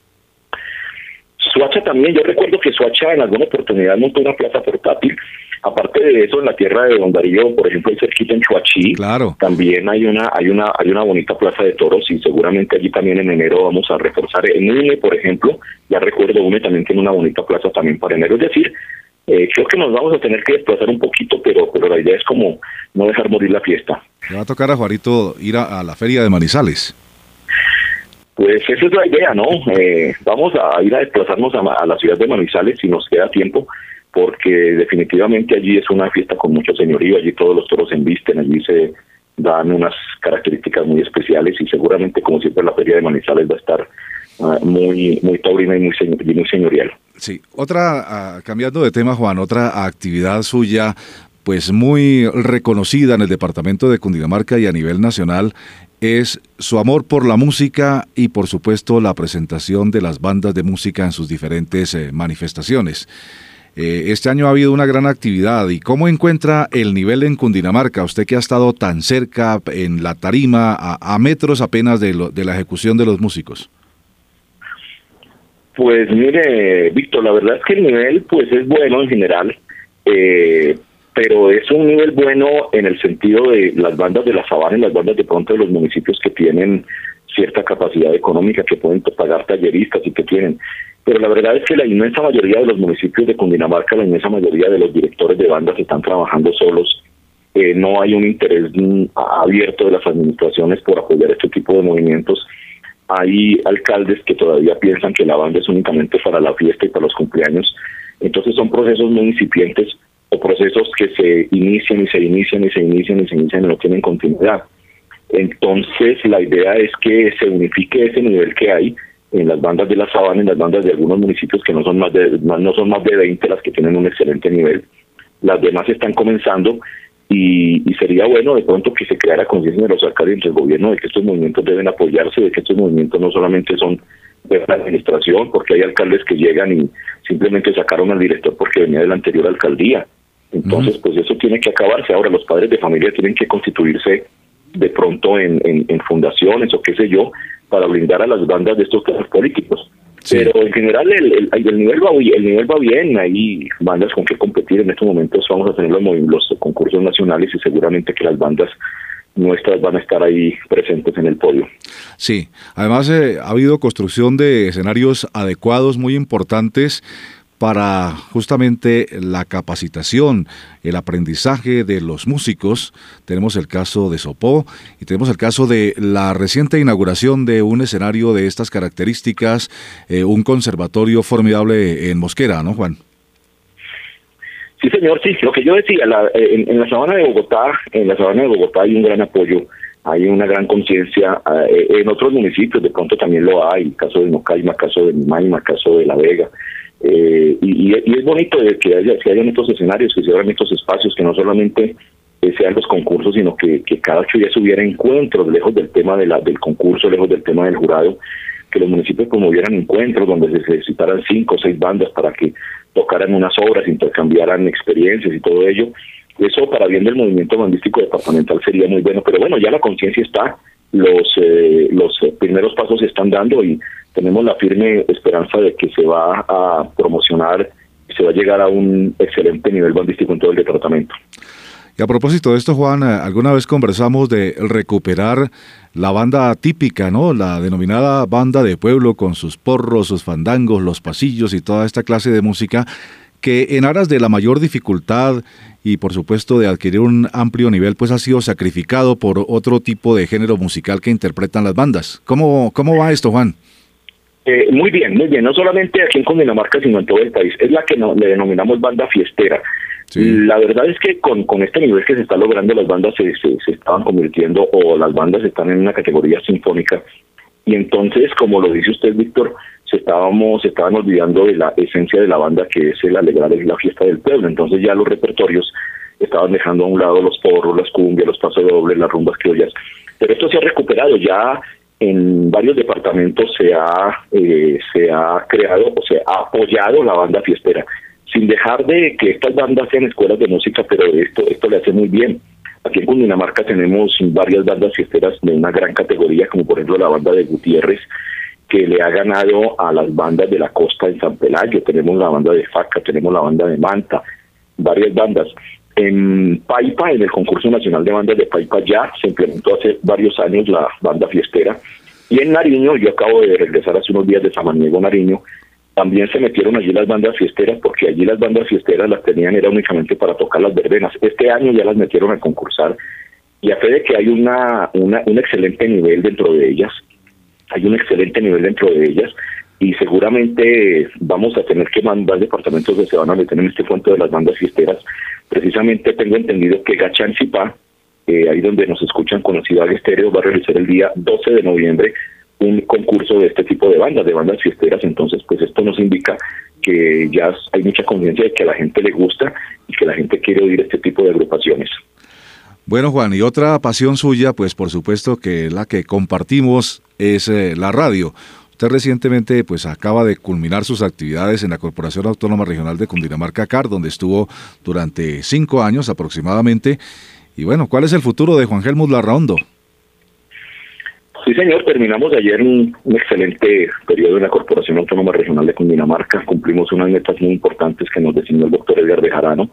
Soacha también, yo recuerdo que Soacha en alguna oportunidad montó una plaza portátil. Aparte de eso, en la tierra de don Darío, por ejemplo, cerquita en Chuachí, claro, también hay una bonita plaza de toros y seguramente allí también en enero vamos a reforzar. En UNE, por ejemplo, ya recuerdo, UNE también tiene una bonita plaza también para enero. Es decir, creo que nos vamos a tener que desplazar un poquito, pero la idea es como no dejar morir la fiesta. Le va a tocar a Juanito ir a la feria de Manizales. Pues esa es la idea, ¿no? Vamos a ir a desplazarnos a la ciudad de Manizales si nos queda tiempo, porque definitivamente allí es una fiesta con mucho señorío, allí todos los toros se embisten, allí se dan unas características muy especiales y seguramente, como siempre, la feria de Manizales va a estar muy taurina y muy señorial. Sí, cambiando de tema, Juan, otra actividad suya, pues muy reconocida en el departamento de Cundinamarca y a nivel nacional, es su amor por la música y por supuesto la presentación de las bandas de música en sus diferentes manifestaciones. Este año ha habido una gran actividad. ¿Y cómo encuentra el nivel en Cundinamarca? Usted que ha estado tan cerca en la tarima, a metros apenas de la ejecución de los músicos. Pues mire, Víctor, la verdad es que el nivel pues es bueno en general, pero es un nivel bueno en el sentido de las bandas de la sabana y las bandas de pronto de los municipios que tienen cierta capacidad económica, que pueden pagar talleristas y que tienen. Pero la verdad es que la inmensa mayoría de los municipios de Cundinamarca, la inmensa mayoría de los directores de bandas están trabajando solos. No hay un interés abierto de las administraciones por apoyar este tipo de movimientos. Hay alcaldes que todavía piensan que la banda es únicamente para la fiesta y para los cumpleaños. Entonces son procesos muy incipientes o procesos que se inician y no tienen continuidad. Entonces la idea es que se unifique ese nivel que hay en las bandas de la sabana, en las bandas de algunos municipios que no son más de 20 las que tienen un excelente nivel. Las demás están comenzando y sería bueno de pronto que se creara conciencia de los alcaldes y del gobierno de que estos movimientos deben apoyarse, de que estos movimientos no solamente son de la administración, porque hay alcaldes que llegan y simplemente sacaron al director porque venía de la anterior alcaldía. Entonces, pues eso tiene que acabarse. Ahora los padres de familia tienen que constituirse de pronto en fundaciones o qué sé yo, para blindar a las bandas de estos temas políticos. Sí. Pero en general el nivel va bien, hay bandas con que competir. En estos momentos vamos a tener los concursos nacionales y seguramente que las bandas nuestras van a estar ahí presentes en el podio. Sí, además ha habido construcción de escenarios adecuados muy importantes para justamente la capacitación, el aprendizaje de los músicos. Tenemos el caso de Sopó y tenemos el caso de la reciente inauguración de un escenario de estas características, un conservatorio formidable en Mosquera, ¿no, Juan? Sí, señor, sí. Lo que yo decía, en la sabana de Bogotá, hay un gran apoyo, hay una gran conciencia. En otros municipios de pronto también lo hay, caso de Mocaima, caso de Mimaima, caso de La Vega. Y es bonito de que hayan estos escenarios, que se abran estos espacios, que no solamente sean los concursos, sino que cada 8 días hubiera encuentros, lejos del tema del concurso, lejos del tema del jurado, que los municipios promovieran encuentros donde se necesitaran 5 o 6 bandas para que tocaran unas obras, intercambiaran experiencias y todo ello. Eso para bien del movimiento bandístico departamental sería muy bueno, pero bueno, ya la conciencia está, los primeros pasos se están dando y tenemos la firme esperanza de que se va a promocionar y se va a llegar a un excelente nivel bandístico en todo el departamento. Y a propósito de esto, Juan, alguna vez conversamos de recuperar la banda típica, ¿no? La denominada banda de pueblo con sus porros, sus fandangos, los pasillos y toda esta clase de música que en aras de la mayor dificultad y por supuesto de adquirir un amplio nivel, pues ha sido sacrificado por otro tipo de género musical que interpretan las bandas. ¿Cómo va esto, Juan? Muy bien, no solamente aquí en Cundinamarca, sino en todo el país. Es la que le denominamos banda fiestera. Sí. La verdad es que con este nivel que se está logrando, las bandas se estaban convirtiendo, o las bandas están en una categoría sinfónica, y entonces, como lo dice usted, Víctor, se estaban olvidando de la esencia de la banda, que es el alegrar la fiesta del pueblo. Entonces ya los repertorios estaban dejando a un lado los porros, las cumbias, los pasodobles, las rumbas criollas. Pero esto se ha recuperado ya. En varios departamentos se ha creado o se ha apoyado la banda fiestera, sin dejar de que estas bandas sean escuelas de música, pero esto le hace muy bien. Aquí en Cundinamarca tenemos varias bandas fiesteras de una gran categoría, como por ejemplo la banda de Gutiérrez, que le ha ganado a las bandas de la costa en San Pelayo. Tenemos la banda de Faca, tenemos la banda de Manta, varias bandas. En Paipa, en el concurso nacional de bandas de Paipa, ya se implementó hace varios años la banda fiestera. Y en Nariño, yo acabo de regresar hace unos días de Samaniego, Nariño, también se metieron allí las bandas fiesteras, porque allí las bandas fiesteras las tenían era únicamente para tocar las verbenas. Este año ya las metieron a concursar, y a fe de que hay un excelente nivel dentro de ellas, y seguramente vamos a tener que mandar departamentos que se van a meter en este cuento de las bandas fiesteras. Precisamente tengo entendido que Gachancipá, ahí donde nos escuchan con Ciudad Estéreo, va a realizar el día 12 de noviembre un concurso de este tipo de bandas fiesteras. Entonces, pues esto nos indica que ya hay mucha conciencia de que a la gente le gusta y que la gente quiere oír este tipo de agrupaciones. Bueno, Juan, y otra pasión suya, pues por supuesto que la que compartimos es la radio. Usted recientemente pues acaba de culminar sus actividades en la Corporación Autónoma Regional de Cundinamarca, CAR, donde estuvo durante 5 años aproximadamente. Y bueno, ¿cuál es el futuro de Juan Helmut Larraondo? Sí, señor, terminamos ayer un excelente periodo en la Corporación Autónoma Regional de Cundinamarca. Cumplimos unas metas muy importantes que nos designó el doctor Edgar Bejarano.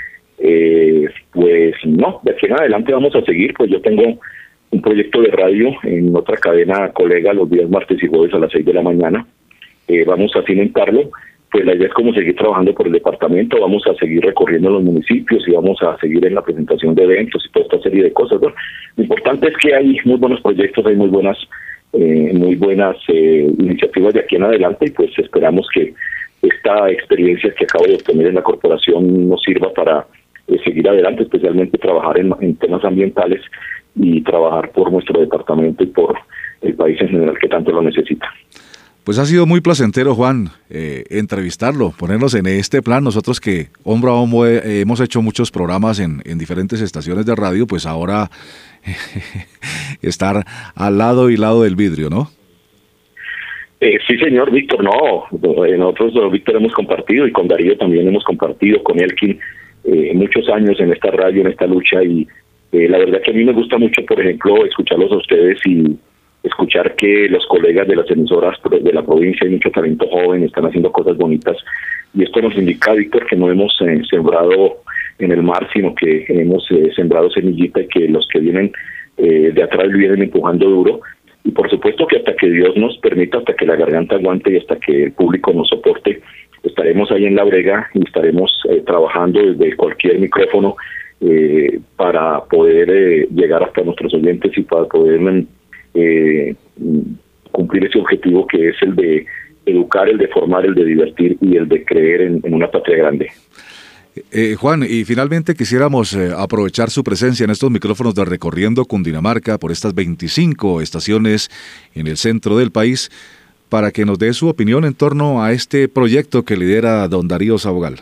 Pues no, de aquí en adelante vamos a seguir. Pues yo tengo un proyecto de radio en otra cadena colega los días martes y jueves a las 6 de la mañana. Vamos a cimentarlo. Pues la idea es como seguir trabajando por el departamento, vamos a seguir recorriendo los municipios y vamos a seguir en la presentación de eventos y toda esta serie de cosas. Bueno, lo importante es que hay muy buenos proyectos, hay muy buenas iniciativas de aquí en adelante, y pues esperamos que esta experiencia que acabo de obtener en la corporación nos sirva para seguir adelante, especialmente trabajar en temas ambientales y trabajar por nuestro departamento y por el país en general que tanto lo necesita. Pues ha sido muy placentero, Juan, entrevistarlo, ponernos en este plan. Nosotros que hombro a hombro hemos hecho muchos programas en diferentes estaciones de radio, pues ahora estar al lado y lado del vidrio, ¿no? Sí, señor, Víctor, no. Nosotros, Víctor, hemos compartido, y con Darío también hemos compartido, con Elkin, muchos años en esta radio, en esta lucha, y la verdad que a mí me gusta mucho, por ejemplo, escucharlos a ustedes y escuchar que los colegas de las emisoras de la provincia, hay mucho talento joven, están haciendo cosas bonitas, y esto nos indica, Víctor, que no hemos sembrado en el mar, sino que hemos sembrado semillita, y que los que vienen de atrás vienen empujando duro, y por supuesto que hasta que Dios nos permita, hasta que la garganta aguante y hasta que el público nos soporte, estaremos ahí en la brega y estaremos trabajando desde cualquier micrófono para poder llegar hasta nuestros oyentes y para poder cumplir ese objetivo que es el de educar, el de formar, el de divertir y el de creer en una patria grande. Juan, y finalmente quisiéramos aprovechar su presencia en estos micrófonos de Recorriendo Cundinamarca por estas 25 estaciones en el centro del país, para que nos dé su opinión en torno a este proyecto que lidera don Darío Sabogal.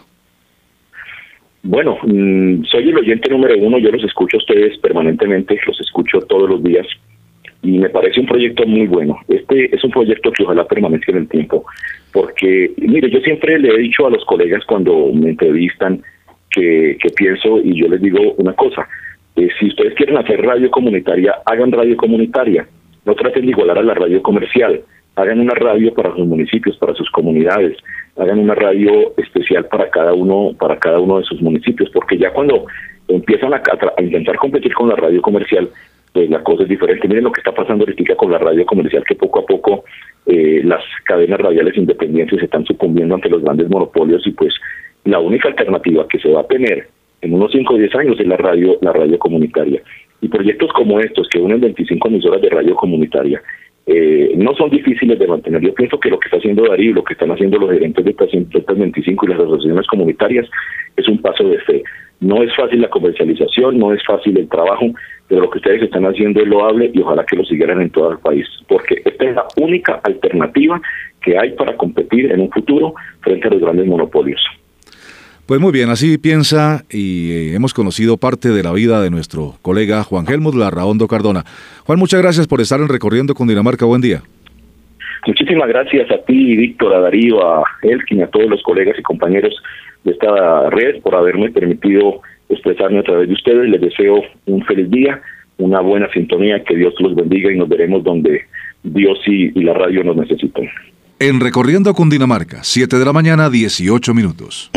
Bueno, soy el oyente número 1, yo los escucho a ustedes permanentemente, los escucho todos los días, y me parece un proyecto muy bueno. Este es un proyecto que ojalá permanezca en el tiempo, porque, mire, yo siempre le he dicho a los colegas cuando me entrevistan que pienso, y yo les digo una cosa: si ustedes quieren hacer radio comunitaria, hagan radio comunitaria, no traten de igualar a la radio comercial, hagan una radio para sus municipios, para sus comunidades, hagan una radio especial para cada uno de sus municipios, porque ya cuando empiezan a intentar competir con la radio comercial, pues la cosa es diferente. Miren lo que está pasando ahorita con la radio comercial, que poco a poco las cadenas radiales independientes se están sucumbiendo ante los grandes monopolios, y pues la única alternativa que se va a tener en unos 5 o 10 años es la radio comunitaria. Y proyectos como estos, que unen 25 emisoras de radio comunitaria, no son difíciles de mantener. Yo pienso que lo que está haciendo Darío, lo que están haciendo los gerentes de estas 25 y las asociaciones comunitarias es un paso de fe. No es fácil la comercialización, no es fácil el trabajo, pero lo que ustedes están haciendo es loable, y ojalá que lo siguieran en todo el país, porque esta es la única alternativa que hay para competir en un futuro frente a los grandes monopolios. Pues muy bien, así piensa, y hemos conocido parte de la vida de nuestro colega Juan Helmut Larraondo Cardona. Juan, muchas gracias por estar en Recorriendo Cundinamarca. Buen día. Muchísimas gracias a ti, Víctor, a Darío, a Elkin, a todos los colegas y compañeros de esta red por haberme permitido expresarme a través de ustedes. Les deseo un feliz día, una buena sintonía, que Dios los bendiga, y nos veremos donde Dios y la radio nos necesitan. En Recorriendo Cundinamarca, 7 de la mañana, 18 minutos.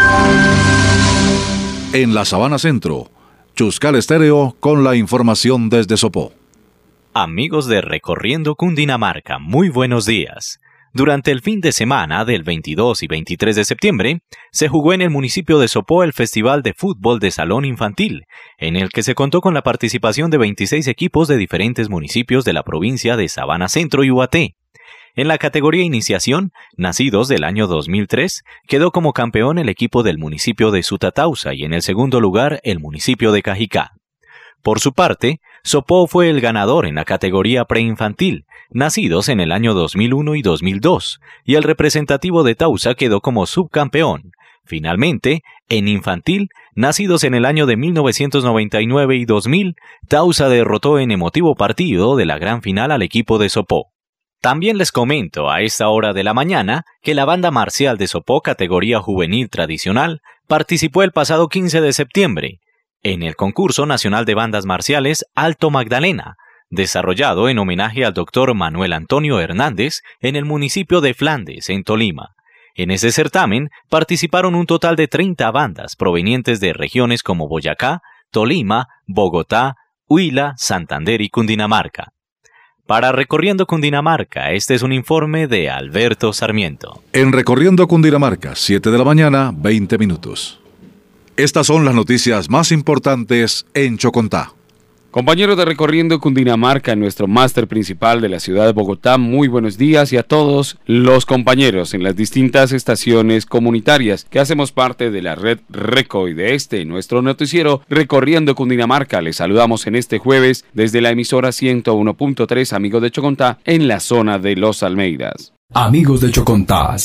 En la Sabana Centro, Chuscal Estéreo con la información desde Sopó. Amigos de Recorriendo Cundinamarca, muy buenos días. Durante el fin de semana del 22 y 23 de septiembre, se jugó en el municipio de Sopó el Festival de Fútbol de Salón Infantil, en el que se contó con la participación de 26 equipos de diferentes municipios de la provincia de Sabana Centro y Ubaté. En la categoría Iniciación, nacidos del año 2003, quedó como campeón el equipo del municipio de Sutatausa y en el segundo lugar el municipio de Cajicá. Por su parte, Sopó fue el ganador en la categoría preinfantil, nacidos en el año 2001 y 2002, y el representativo de Tausa quedó como subcampeón. Finalmente, en infantil, nacidos en el año de 1999 y 2000, Tausa derrotó en emotivo partido de la gran final al equipo de Sopó. También les comento a esta hora de la mañana que la banda marcial de Sopó categoría juvenil tradicional participó el pasado 15 de septiembre en el concurso nacional de bandas marciales Alto Magdalena, desarrollado en homenaje al doctor Manuel Antonio Hernández en el municipio de Flandes, en Tolima. En ese certamen participaron un total de 30 bandas provenientes de regiones como Boyacá, Tolima, Bogotá, Huila, Santander y Cundinamarca. Para Recorriendo Cundinamarca, este es un informe de Alberto Sarmiento. En Recorriendo Cundinamarca, 7 de la mañana, 20 minutos. Estas son las noticias más importantes en Chocontá. Compañeros de Recorriendo Cundinamarca, en nuestro máster principal de la ciudad de Bogotá, muy buenos días y a todos los compañeros en las distintas estaciones comunitarias que hacemos parte de la red RECO y de nuestro noticiero Recorriendo Cundinamarca. Les saludamos en este jueves desde la emisora 101.3 Amigos de Chocontá en la zona de Los Almeidas. Amigos de Chocontá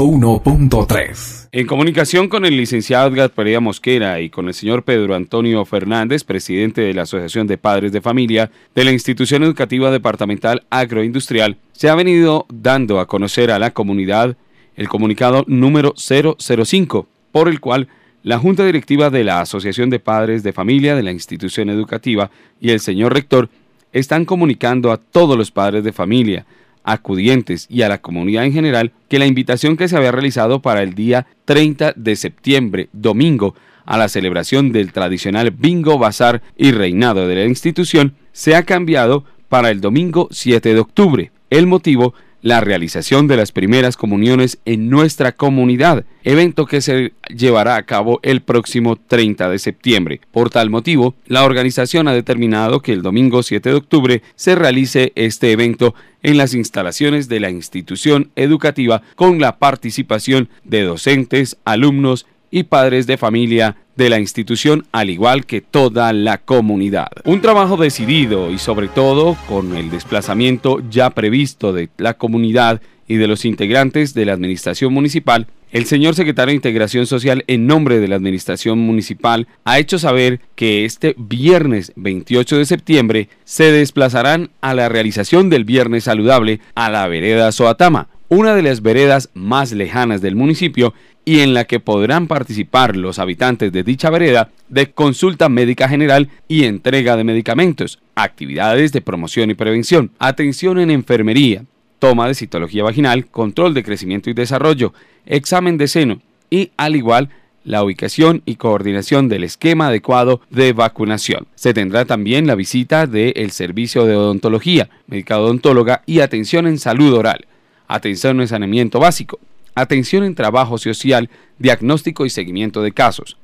101.3. En comunicación con el licenciado Edgar Perea Mosquera y con el señor Pedro Antonio Fernández, presidente de la Asociación de Padres de Familia de la Institución Educativa Departamental Agroindustrial, se ha venido dando a conocer a la comunidad el comunicado número 005, por el cual la Junta Directiva de la Asociación de Padres de Familia de la Institución Educativa y el señor Rector están comunicando a todos los padres de familia, acudientes y a la comunidad en general que la invitación que se había realizado para el día 30 de septiembre, domingo, a la celebración del tradicional bingo, bazar y reinado de la institución, se ha cambiado para el domingo 7 de octubre. El motivo, la realización de las primeras comuniones en nuestra comunidad, evento que se llevará a cabo el próximo 30 de septiembre. Por tal motivo, la organización ha determinado que el domingo 7 de octubre se realice este evento en las instalaciones de la institución educativa con la participación de docentes, alumnos y padres de familia de la institución, al igual que toda la comunidad. Un trabajo decidido y sobre todo con el desplazamiento ya previsto de la comunidad y de los integrantes de la administración municipal. El señor secretario de Integración Social, en nombre de la administración municipal, ha hecho saber que este viernes 28 de septiembre se desplazarán a la realización del Viernes Saludable a la vereda Soatama, una de las veredas más lejanas del municipio y en la que podrán participar los habitantes de dicha vereda de consulta médica general y entrega de medicamentos, actividades de promoción y prevención, atención en enfermería, toma de citología vaginal, control de crecimiento y desarrollo, examen de seno y, al igual, la ubicación y coordinación del esquema adecuado de vacunación. Se tendrá también la visita del servicio de odontología, médica odontóloga y atención en salud oral, atención en saneamiento básico, atención en trabajo social, diagnóstico y seguimiento de casos.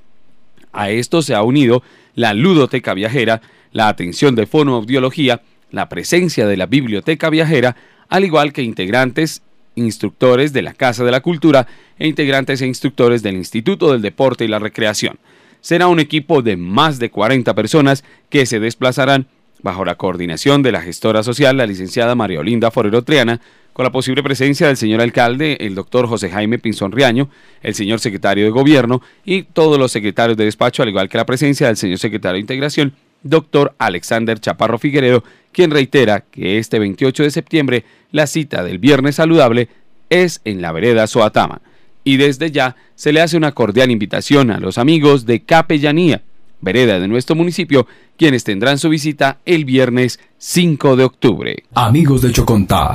A esto se ha unido la ludoteca viajera, la atención de fonoaudiología, la presencia de la biblioteca viajera, al igual que integrantes, instructores de la Casa de la Cultura e integrantes e instructores del Instituto del Deporte y la Recreación. Será un equipo de más de 40 personas que se desplazarán bajo la coordinación de la gestora social, la licenciada María Olinda Forero Triana, con la posible presencia del señor alcalde, el doctor José Jaime Pinzón Riaño, el señor secretario de Gobierno y todos los secretarios de despacho, al igual que la presencia del señor secretario de Integración, doctor Alexander Chaparro Figueredo, quien reitera que este 28 de septiembre la cita del Viernes Saludable es en la vereda Soatama. Y desde ya se le hace una cordial invitación a los amigos de Capellanía, vereda de nuestro municipio, quienes tendrán su visita el viernes 5 de octubre. Amigos de Chocontá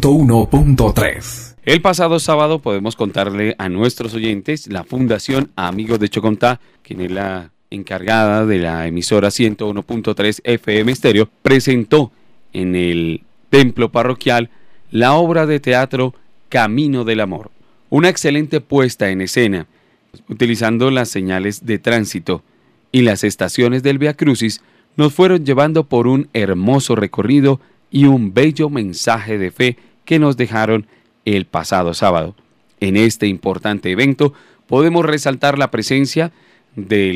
101.3. El pasado sábado podemos contarle a nuestros oyentes la Fundación Amigos de Chocontá, quien es la encargada de la emisora 101.3 FM Estéreo, presentó en el templo parroquial la obra de teatro Camino del Amor, una excelente puesta en escena, utilizando las señales de tránsito y las estaciones del Vía Crucis, nos fueron llevando por un hermoso recorrido y un bello mensaje de fe que nos dejaron el pasado sábado. En este importante evento podemos resaltar la presencia del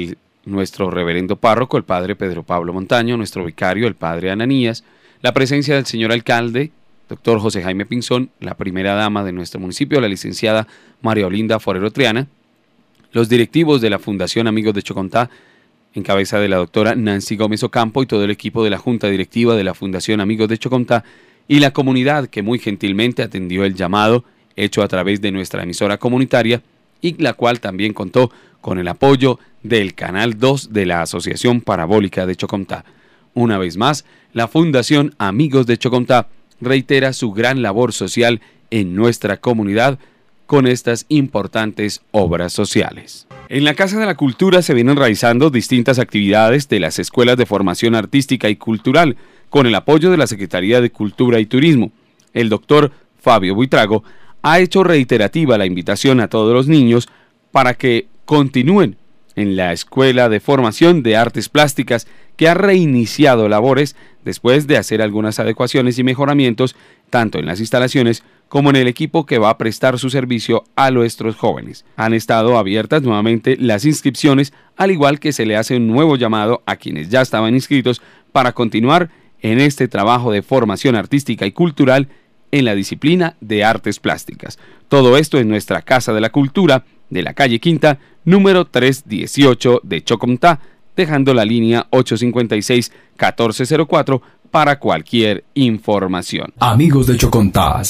nuestro reverendo párroco, el padre Pedro Pablo Montaño, nuestro vicario, el padre Ananías, la presencia del señor alcalde, doctor José Jaime Pinzón, la primera dama de nuestro municipio, la licenciada María Olinda Forero Triana, los directivos de la Fundación Amigos de Chocontá, en cabeza de la doctora Nancy Gómez Ocampo y todo el equipo de la Junta Directiva de la Fundación Amigos de Chocontá, y la comunidad que muy gentilmente atendió el llamado hecho a través de nuestra emisora comunitaria y la cual también contó con el apoyo del Canal 2 de la Asociación Parabólica de Chocontá. Una vez más, la Fundación Amigos de Chocontá reitera su gran labor social en nuestra comunidad con estas importantes obras sociales. En la Casa de la Cultura se vienen realizando distintas actividades de las escuelas de formación artística y cultural con el apoyo de la Secretaría de Cultura y Turismo. El doctor Fabio Buitrago ha hecho reiterativa la invitación a todos los niños para que continúen en la Escuela de Formación de Artes Plásticas, que ha reiniciado labores después de hacer algunas adecuaciones y mejoramientos tanto en las instalaciones como en el equipo que va a prestar su servicio a nuestros jóvenes. Han estado abiertas nuevamente las inscripciones, al igual que se le hace un nuevo llamado a quienes ya estaban inscritos para continuar en este trabajo de formación artística y cultural en la disciplina de artes plásticas. Todo esto en nuestra Casa de la Cultura de la calle Quinta, número 318 de Chocontá, dejando la línea 856-1404 para cualquier información. Amigos de Chocontá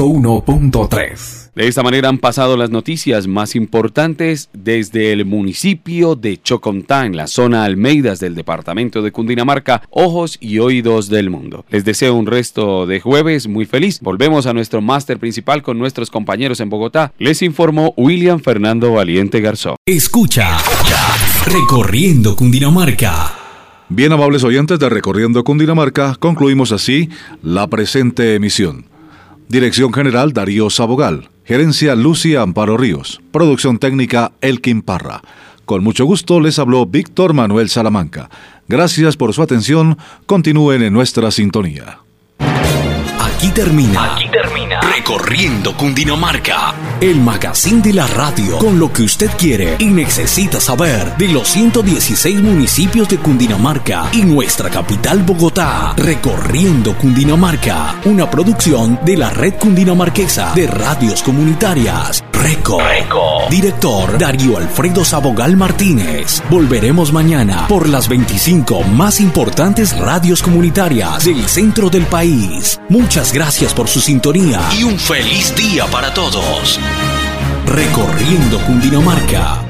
101.3. De esta manera han pasado las noticias más importantes desde el municipio de Chocontá, en la zona Almeidas del departamento de Cundinamarca, ojos y oídos del mundo. Les deseo un resto de jueves muy feliz. Volvemos a nuestro máster principal con nuestros compañeros en Bogotá. Les informó William Fernando Valiente Garzón. Escucha Recorriendo Cundinamarca. Bien, amables oyentes de Recorriendo Cundinamarca, concluimos así la presente emisión. Dirección General Darío Sabogal. Gerencia Lucia Amparo Ríos. Producción técnica Elkin Parra. Con mucho gusto les habló Víctor Manuel Salamanca. Gracias por su atención. Continúen en nuestra sintonía. Aquí termina Recorriendo Cundinamarca, el magazine de la radio, con lo que usted quiere y necesita saber de los 116 municipios de Cundinamarca y nuestra capital Bogotá. Recorriendo Cundinamarca, una producción de la Red Cundinamarquesa de Radios Comunitarias. Reco. Director Darío Alfredo Sabogal Martínez. Volveremos mañana por las 25 más importantes radios comunitarias del centro del país. Muchas gracias por su sintonía y un feliz día para todos. Recorriendo Cundinamarca.